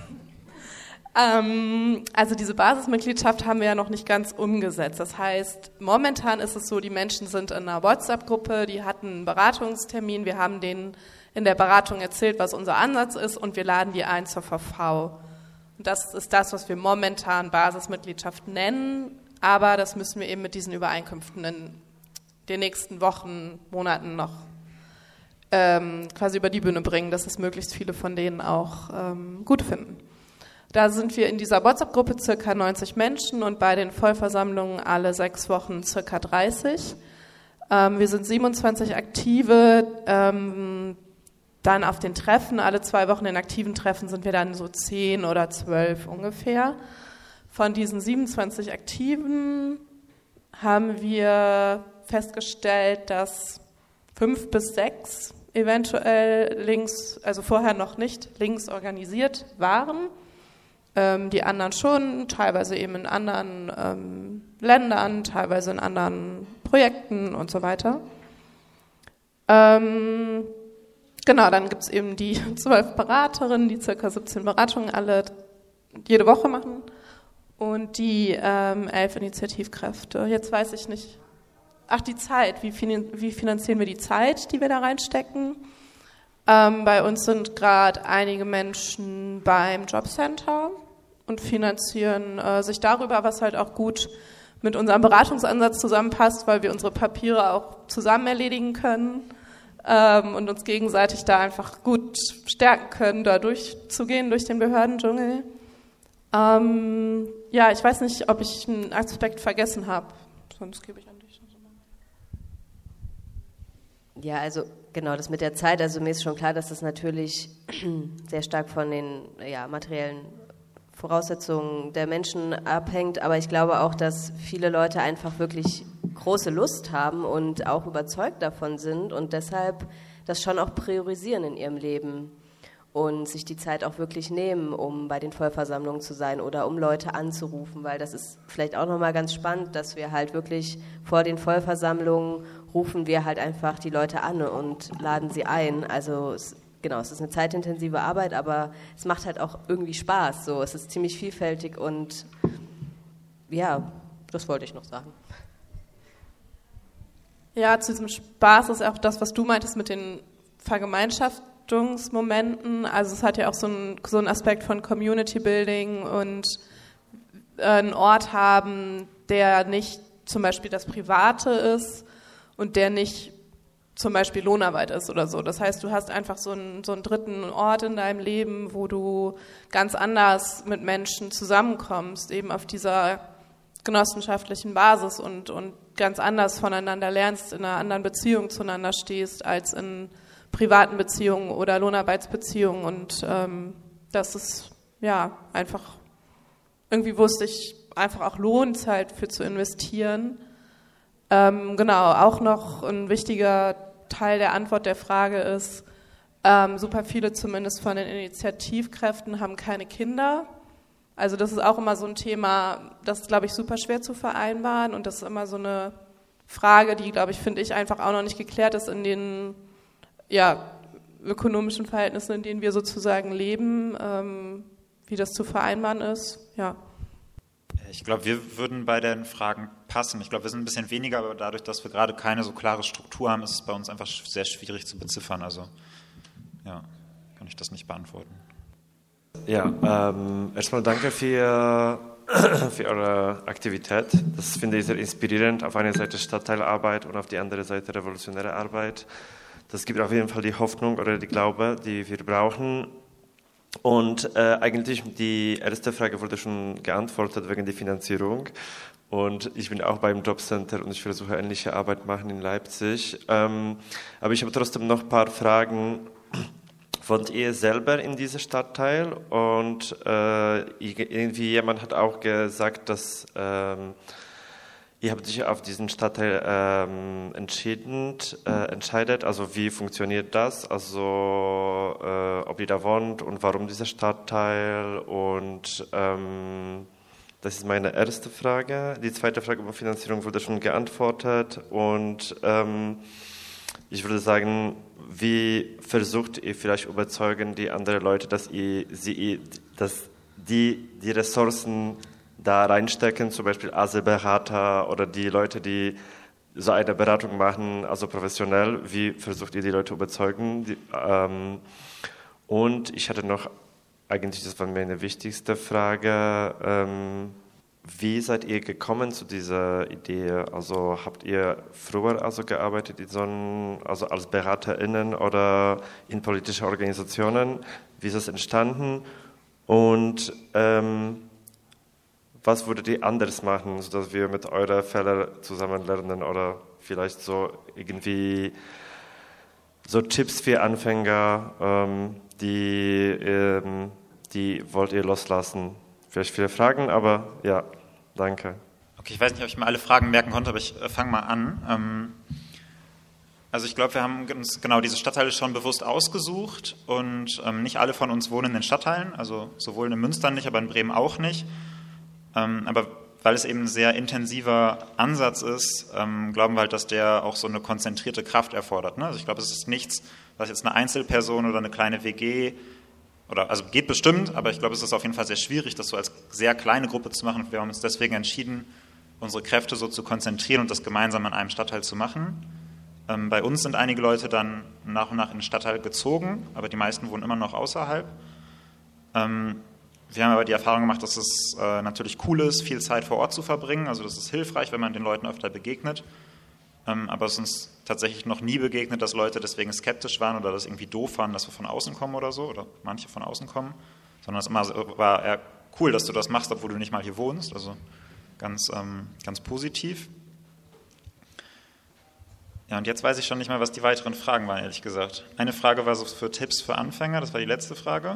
Also diese Basismitgliedschaft haben wir ja noch nicht ganz umgesetzt. Das heißt, momentan ist es so, die Menschen sind in einer WhatsApp-Gruppe, die hatten einen Beratungstermin, wir haben denen in der Beratung erzählt, was unser Ansatz ist und wir laden die ein zur VV. Und das ist das, was wir momentan Basismitgliedschaft nennen, aber das müssen wir eben mit diesen Übereinkünften in den nächsten Wochen, Monaten noch quasi über die Bühne bringen, dass es möglichst viele von denen auch gut finden. Da sind wir in dieser WhatsApp-Gruppe circa 90 Menschen und bei den Vollversammlungen alle 6 Wochen circa 30. Wir sind 27 Aktive, dann auf den Treffen, alle 2 Wochen in aktiven Treffen sind wir dann so 10 oder 12 ungefähr. Von diesen 27 Aktiven haben wir festgestellt, dass 5 bis 6 eventuell links, also vorher noch nicht links organisiert waren. Die anderen schon, teilweise eben in anderen Ländern, teilweise in anderen Projekten und so weiter. Genau, dann gibt es eben die 12 Beraterinnen, die ca. 17 Beratungen alle jede Woche machen und die 11 Initiativkräfte. Jetzt weiß ich nicht, die Zeit, wie finanzieren wir die Zeit, die wir da reinstecken? Bei uns sind gerade einige Menschen beim Jobcenter und finanzieren sich darüber, was halt auch gut mit unserem Beratungsansatz zusammenpasst, weil wir unsere Papiere auch zusammen erledigen können und uns gegenseitig da einfach gut stärken können, da durchzugehen durch den Behördendschungel. Ja, ich weiß nicht, ob ich einen Aspekt vergessen habe, sonst gebe ich an dich. Ja, also genau, das mit der Zeit, also mir ist schon klar, dass das natürlich sehr stark von den materiellen Voraussetzungen der Menschen abhängt, aber ich glaube auch, dass viele Leute einfach wirklich große Lust haben und auch überzeugt davon sind und deshalb das schon auch priorisieren in ihrem Leben. und sich die Zeit auch wirklich nehmen, um bei den Vollversammlungen zu sein oder um Leute anzurufen, weil das ist vielleicht auch nochmal ganz spannend, dass wir halt wirklich vor den Vollversammlungen rufen wir halt einfach die Leute an und laden sie ein. Also es ist eine zeitintensive Arbeit, aber es macht halt auch irgendwie Spaß. So, es ist ziemlich vielfältig und ja, das wollte ich noch sagen. Ja, zu diesem Spaß ist auch das, was du meintest mit den Vergemeinschaftungsmomenten. Also es hat ja auch so einen Aspekt von Community Building und einen Ort haben, der nicht zum Beispiel das Private ist und der nicht zum Beispiel Lohnarbeit ist oder so. Das heißt, du hast einfach so einen dritten Ort in deinem Leben, wo du ganz anders mit Menschen zusammenkommst, eben auf dieser genossenschaftlichen Basis und ganz anders voneinander lernst, in einer anderen Beziehung zueinander stehst, als in privaten Beziehungen oder Lohnarbeitsbeziehungen. Und das ist ja einfach, irgendwie wusste ich, einfach auch lohnt, Zeit für zu investieren. Genau, auch noch ein wichtiger Teil der Antwort der Frage ist, super viele zumindest von den Initiativkräften haben keine Kinder. Also das ist auch immer so ein Thema, das ist, glaube ich, super schwer zu vereinbaren und das ist immer so eine Frage, die, glaube ich, finde ich, einfach auch noch nicht geklärt ist in den ökonomischen Verhältnissen, in denen wir sozusagen leben, wie das zu vereinbaren ist, ja. Ich glaube, wir würden bei den Fragen passen. Ich glaube, wir sind ein bisschen weniger, aber dadurch, dass wir gerade keine so klare Struktur haben, ist es bei uns einfach sehr schwierig zu beziffern. Also, ja, kann ich das nicht beantworten. Ja, erstmal danke für eure Aktivität. Das finde ich sehr inspirierend. Auf einer Seite Stadtteilarbeit und auf die andere Seite revolutionäre Arbeit. Das gibt auf jeden Fall die Hoffnung oder die Glaube, die wir brauchen. Und eigentlich die erste Frage wurde schon geantwortet wegen der Finanzierung. Und ich bin auch beim Jobcenter und ich versuche ähnliche Arbeit machen in Leipzig. Aber ich habe trotzdem noch ein paar Fragen. Wohnt ihr selber in diesem Stadtteil? Und irgendwie jemand hat auch gesagt, dass ihr habt sich auf diesen Stadtteil entscheidet. Also wie funktioniert das? Also ob ihr da wohnt und warum dieser Stadtteil? Und das ist meine erste Frage. Die zweite Frage über Finanzierung wurde schon geantwortet. Und ich würde sagen, wie versucht ihr vielleicht überzeugen die anderen Leute, dass die Ressourcen da reinstecken, zum Beispiel ASE-Berater oder die Leute, die so eine Beratung machen, also professionell, wie versucht ihr die Leute überzeugen? Und ich hatte noch, eigentlich das war meine wichtigste Frage, wie seid ihr gekommen zu dieser Idee? Also habt ihr früher gearbeitet also als BeraterInnen oder in politischen Organisationen? Wie ist das entstanden? Und was würdet ihr anders machen, sodass wir mit euren Fällen zusammen lernen oder vielleicht so irgendwie so Tipps für Anfänger, die wollt ihr loslassen? Vielleicht viele Fragen, aber ja, danke. Okay, ich weiß nicht, ob ich mir alle Fragen merken konnte, aber ich fange mal an. Also ich glaube, wir haben uns genau diese Stadtteile schon bewusst ausgesucht und nicht alle von uns wohnen in den Stadtteilen, also sowohl in Münster nicht, aber in Bremen auch nicht. Aber weil es eben ein sehr intensiver Ansatz ist, glauben wir halt, dass der auch so eine konzentrierte Kraft erfordert. Ne? Also ich glaube, es ist nichts, was jetzt eine Einzelperson oder eine kleine WG also geht bestimmt, aber ich glaube, es ist auf jeden Fall sehr schwierig, das so als sehr kleine Gruppe zu machen. Wir haben uns deswegen entschieden, unsere Kräfte so zu konzentrieren und das gemeinsam an einem Stadtteil zu machen. Bei uns sind einige Leute dann nach und nach in den Stadtteil gezogen, aber die meisten wohnen immer noch außerhalb. Wir haben aber die Erfahrung gemacht, dass es natürlich cool ist, viel Zeit vor Ort zu verbringen. Also das ist hilfreich, wenn man den Leuten öfter begegnet. Aber es ist uns tatsächlich noch nie begegnet, dass Leute deswegen skeptisch waren oder das irgendwie doof fanden, dass wir von außen kommen oder so, oder manche von außen kommen. Sondern es war eher cool, dass du das machst, obwohl du nicht mal hier wohnst. Also ganz positiv. Ja, und jetzt weiß ich schon nicht mehr, was die weiteren Fragen waren, ehrlich gesagt. Eine Frage war so für Tipps für Anfänger, das war die letzte Frage.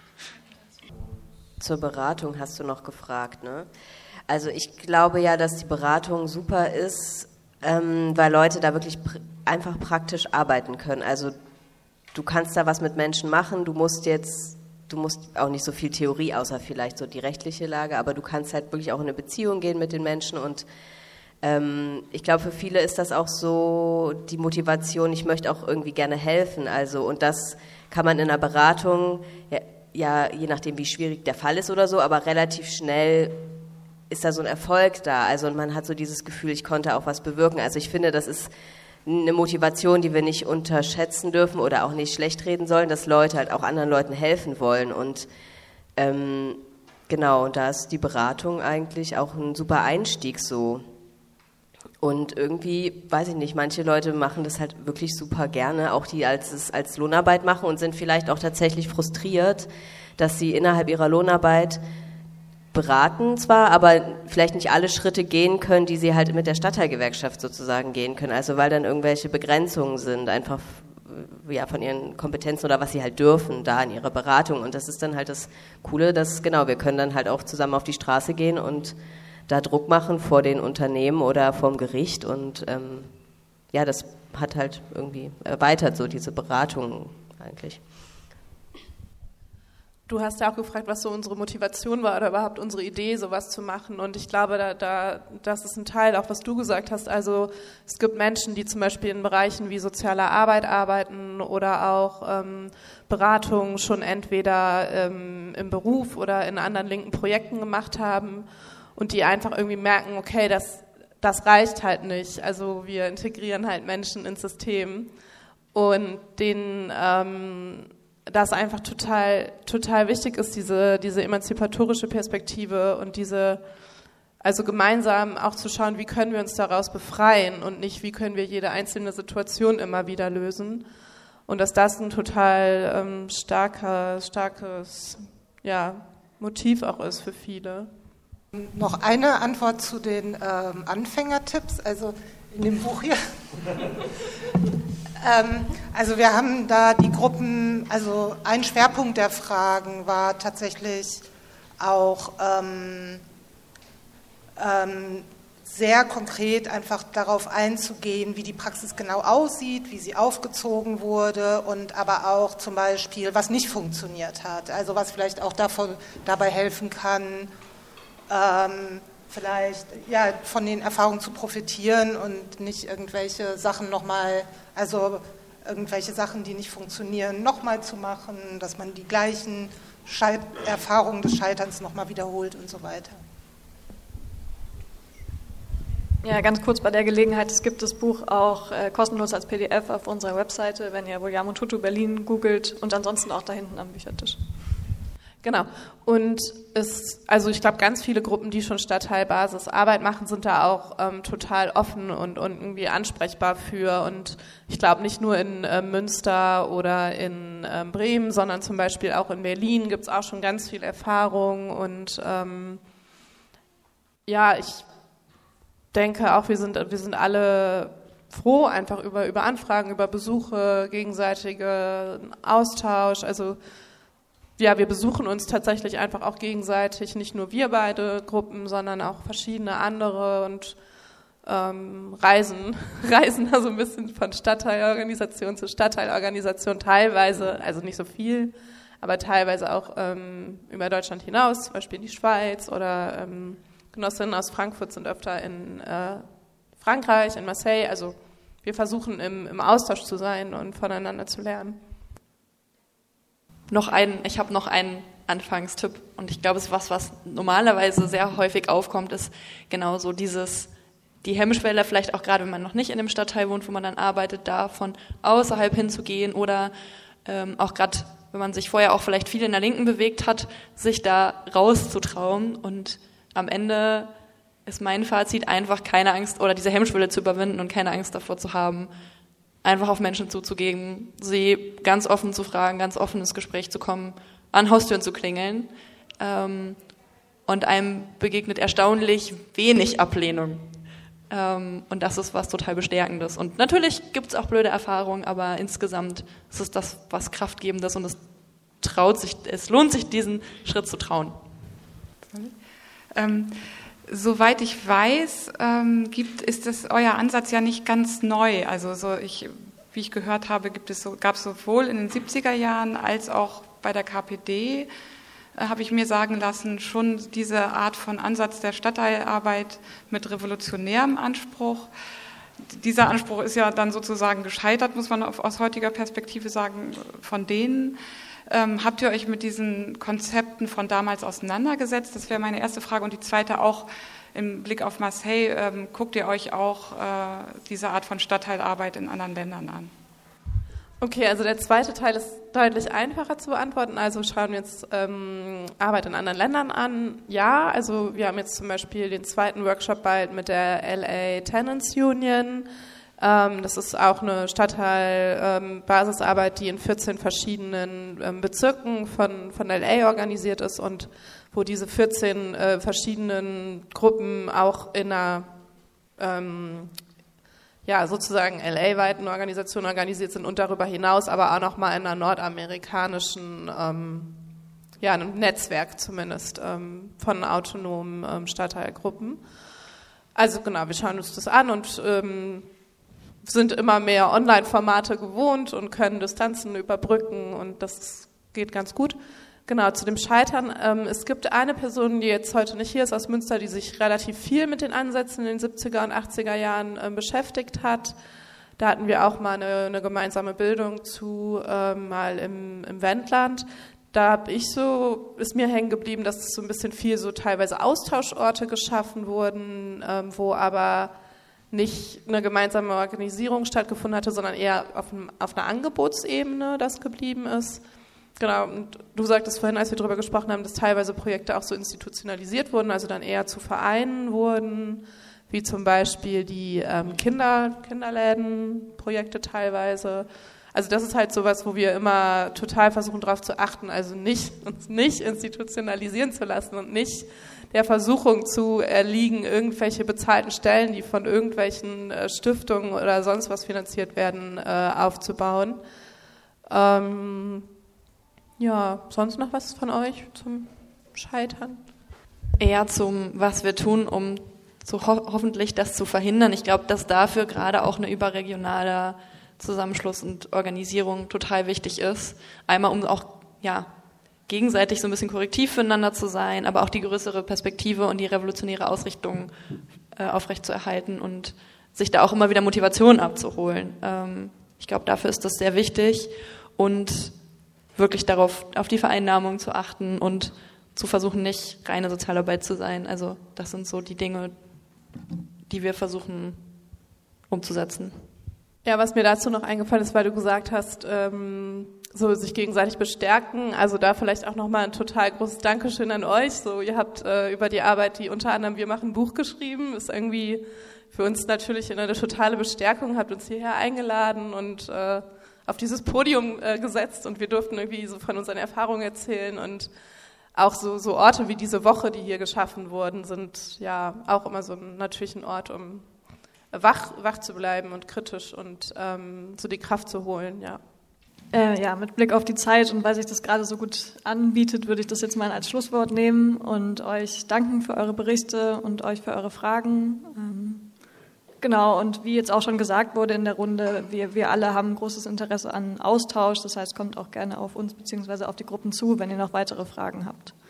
Zur Beratung hast du noch gefragt, ne? Also ich glaube ja, dass die Beratung super ist, weil Leute da wirklich einfach praktisch arbeiten können. Also du kannst da was mit Menschen machen, du musst auch nicht so viel Theorie, außer vielleicht so die rechtliche Lage, aber du kannst halt wirklich auch in eine Beziehung gehen mit den Menschen und ich glaube, für viele ist das auch so die Motivation, ich möchte auch irgendwie gerne helfen, also und das kann man in einer Beratung, ja, je nachdem wie schwierig der Fall ist oder so, aber relativ schnell ist da so ein Erfolg da, also und man hat so dieses Gefühl, ich konnte auch was bewirken, also ich finde, das ist eine Motivation, die wir nicht unterschätzen dürfen oder auch nicht schlecht reden sollen, dass Leute halt auch anderen Leuten helfen wollen und genau, und da ist die Beratung eigentlich auch ein super Einstieg so. Und irgendwie, weiß ich nicht, manche Leute machen das halt wirklich super gerne, auch die als Lohnarbeit machen und sind vielleicht auch tatsächlich frustriert, dass sie innerhalb ihrer Lohnarbeit beraten zwar, aber vielleicht nicht alle Schritte gehen können, die sie halt mit der Stadtteilgewerkschaft sozusagen gehen können. Also weil dann irgendwelche Begrenzungen sind, einfach ja, von ihren Kompetenzen oder was sie halt dürfen da in ihrer Beratung. Und das ist dann halt das Coole, dass genau, wir können dann halt auch zusammen auf die Straße gehen und da Druck machen vor den Unternehmen oder vorm Gericht. Und ja, das hat halt irgendwie erweitert so diese Beratung eigentlich. Du hast ja auch gefragt, was so unsere Motivation war oder überhaupt unsere Idee, sowas zu machen. Und ich glaube, das ist ein Teil, auch was du gesagt hast. Also es gibt Menschen, die zum Beispiel in Bereichen wie soziale Arbeit arbeiten oder auch Beratung schon entweder im Beruf oder in anderen linken Projekten gemacht haben und die einfach irgendwie merken, okay, das reicht halt nicht. Also wir integrieren halt Menschen ins System und denen das einfach total wichtig ist, diese emanzipatorische Perspektive und also gemeinsam auch zu schauen, wie können wir uns daraus befreien und nicht, wie können wir jede einzelne Situation immer wieder lösen. Und dass das ein total starkes Motiv auch ist für viele. Noch eine Antwort zu den Anfängertipps, also in dem Buch hier. Also wir haben da die Gruppen, also ein Schwerpunkt der Fragen war tatsächlich auch sehr konkret einfach darauf einzugehen, wie die Praxis genau aussieht, wie sie aufgezogen wurde und aber auch zum Beispiel, was nicht funktioniert hat, also was vielleicht auch dabei helfen kann, vielleicht ja, von den Erfahrungen zu profitieren und nicht irgendwelche Sachen nochmal, also irgendwelche Sachen, die nicht funktionieren, nochmal zu machen, dass man die gleichen Erfahrungen des Scheiterns nochmal wiederholt und so weiter. Ja, ganz kurz bei der Gelegenheit, es gibt das Buch auch kostenlos als PDF auf unserer Webseite, wenn ihr Vogliamo Tutto Berlin googelt und ansonsten auch da hinten am Büchertisch. Genau. Und also ich glaube, ganz viele Gruppen, die schon Stadtteilbasisarbeit machen, sind da auch total offen und irgendwie ansprechbar für. Und ich glaube, nicht nur in Münster oder in Bremen, sondern zum Beispiel auch in Berlin gibt es auch schon ganz viel Erfahrung. Und ja, ich denke auch, wir sind alle froh einfach über Anfragen, über Besuche, gegenseitigen Austausch. Also ja, wir besuchen uns tatsächlich einfach auch gegenseitig, nicht nur wir beide Gruppen, sondern auch verschiedene andere und reisen da so ein bisschen von Stadtteilorganisation zu Stadtteilorganisation teilweise, also nicht so viel, aber teilweise auch über Deutschland hinaus, zum Beispiel in die Schweiz oder Genossinnen aus Frankfurt sind öfter in Frankreich, in Marseille, also wir versuchen im Austausch zu sein und voneinander zu lernen. Ich habe noch einen Anfangstipp und ich glaube, es ist was normalerweise sehr häufig aufkommt, ist genau so die Hemmschwelle, vielleicht auch gerade, wenn man noch nicht in dem Stadtteil wohnt, wo man dann arbeitet, da von außerhalb hinzugehen oder auch gerade, wenn man sich vorher auch vielleicht viel in der Linken bewegt hat, sich da rauszutrauen und am Ende ist mein Fazit einfach keine Angst oder diese Hemmschwelle zu überwinden und keine Angst davor zu haben, einfach auf Menschen zuzugehen, sie ganz offen zu fragen, ganz offen ins Gespräch zu kommen, an Haustüren zu klingeln. Und einem begegnet erstaunlich wenig Ablehnung. Und das ist was total Bestärkendes. Und natürlich gibt es auch blöde Erfahrungen, aber insgesamt ist es das, was Kraftgebendes und es lohnt sich, diesen Schritt zu trauen. Soweit ich weiß, ist das euer Ansatz ja nicht ganz neu. Also ich wie ich gehört habe, gab es sowohl in den 70er Jahren als auch bei der KPD, habe ich mir sagen lassen, schon diese Art von Ansatz der Stadtteilarbeit mit revolutionärem Anspruch. Dieser Anspruch ist ja dann sozusagen gescheitert, muss man aus heutiger Perspektive sagen, von denen. Habt ihr euch mit diesen Konzepten von damals auseinandergesetzt? Das wäre meine erste Frage. Und die zweite auch im Blick auf Marseille, guckt ihr euch auch diese Art von Stadtteilarbeit in anderen Ländern an? Okay, also der zweite Teil ist deutlich einfacher zu beantworten. Also schauen wir jetzt Arbeit in anderen Ländern an. Ja, also wir haben jetzt zum Beispiel den zweiten Workshop bald mit der LA Tenants Union. Das ist auch eine Stadtteil-Basisarbeit, die in 14 verschiedenen Bezirken von LA organisiert ist und wo diese 14 verschiedenen Gruppen auch in einer sozusagen LA-weiten Organisationen organisiert sind und darüber hinaus aber auch nochmal in einer nordamerikanischen, einem Netzwerk zumindest von autonomen Stadtteilgruppen. Also genau, wir schauen uns das an und sind immer mehr Online-Formate gewohnt und können Distanzen überbrücken und das geht ganz gut. Genau, zu dem Scheitern. Es gibt eine Person, die jetzt heute nicht hier ist, aus Münster, die sich relativ viel mit den Ansätzen in den 70er und 80er Jahren beschäftigt hat. Da hatten wir auch mal eine gemeinsame Bildung zu, mal im Wendland. Da ist mir hängen geblieben, dass es so ein bisschen viel so teilweise Austauschorte geschaffen wurden, wo aber nicht eine gemeinsame Organisierung stattgefunden hatte, sondern eher auf einer Angebotsebene das geblieben ist. Genau, und du sagtest vorhin, als wir darüber gesprochen haben, dass teilweise Projekte auch so institutionalisiert wurden, also dann eher zu Vereinen wurden, wie zum Beispiel die Kinderläden-Projekte teilweise. Also das ist halt sowas, wo wir immer total versuchen, darauf zu achten, also uns nicht institutionalisieren zu lassen und nicht der Versuchung zu erliegen, irgendwelche bezahlten Stellen, die von irgendwelchen Stiftungen oder sonst was finanziert werden, aufzubauen. Sonst noch was von euch zum Scheitern? Eher zum, was wir tun, um hoffentlich das zu verhindern. Ich glaube, dass dafür gerade auch eine überregionale Zusammenschluss und Organisierung total wichtig ist. Einmal, um auch gegenseitig so ein bisschen korrektiv füreinander zu sein, aber auch die größere Perspektive und die revolutionäre Ausrichtung aufrechtzuerhalten und sich da auch immer wieder Motivation abzuholen. Ich glaube, dafür ist das sehr wichtig und wirklich auf die Vereinnahmung zu achten und zu versuchen, nicht reine Sozialarbeit zu sein. Also das sind so die Dinge, die wir versuchen umzusetzen. Ja, was mir dazu noch eingefallen ist, weil du gesagt hast, so sich gegenseitig bestärken, also da vielleicht auch nochmal ein total großes Dankeschön an euch. So, ihr habt über die Arbeit, die unter anderem Wir machen ein Buch geschrieben, ist irgendwie für uns natürlich eine totale Bestärkung, habt uns hierher eingeladen und auf dieses Podium gesetzt und wir durften irgendwie so von unseren Erfahrungen erzählen und auch so Orte wie diese Woche, die hier geschaffen wurden, sind ja auch immer so natürlich ein Ort, um wach zu bleiben und kritisch und so die Kraft zu holen, ja. Mit Blick auf die Zeit und weil sich das gerade so gut anbietet, würde ich das jetzt mal als Schlusswort nehmen und euch danken für eure Berichte und euch für eure Fragen. Genau, und wie jetzt auch schon gesagt wurde in der Runde, wir alle haben großes Interesse an Austausch, das heißt, kommt auch gerne auf uns bzw. auf die Gruppen zu, wenn ihr noch weitere Fragen habt.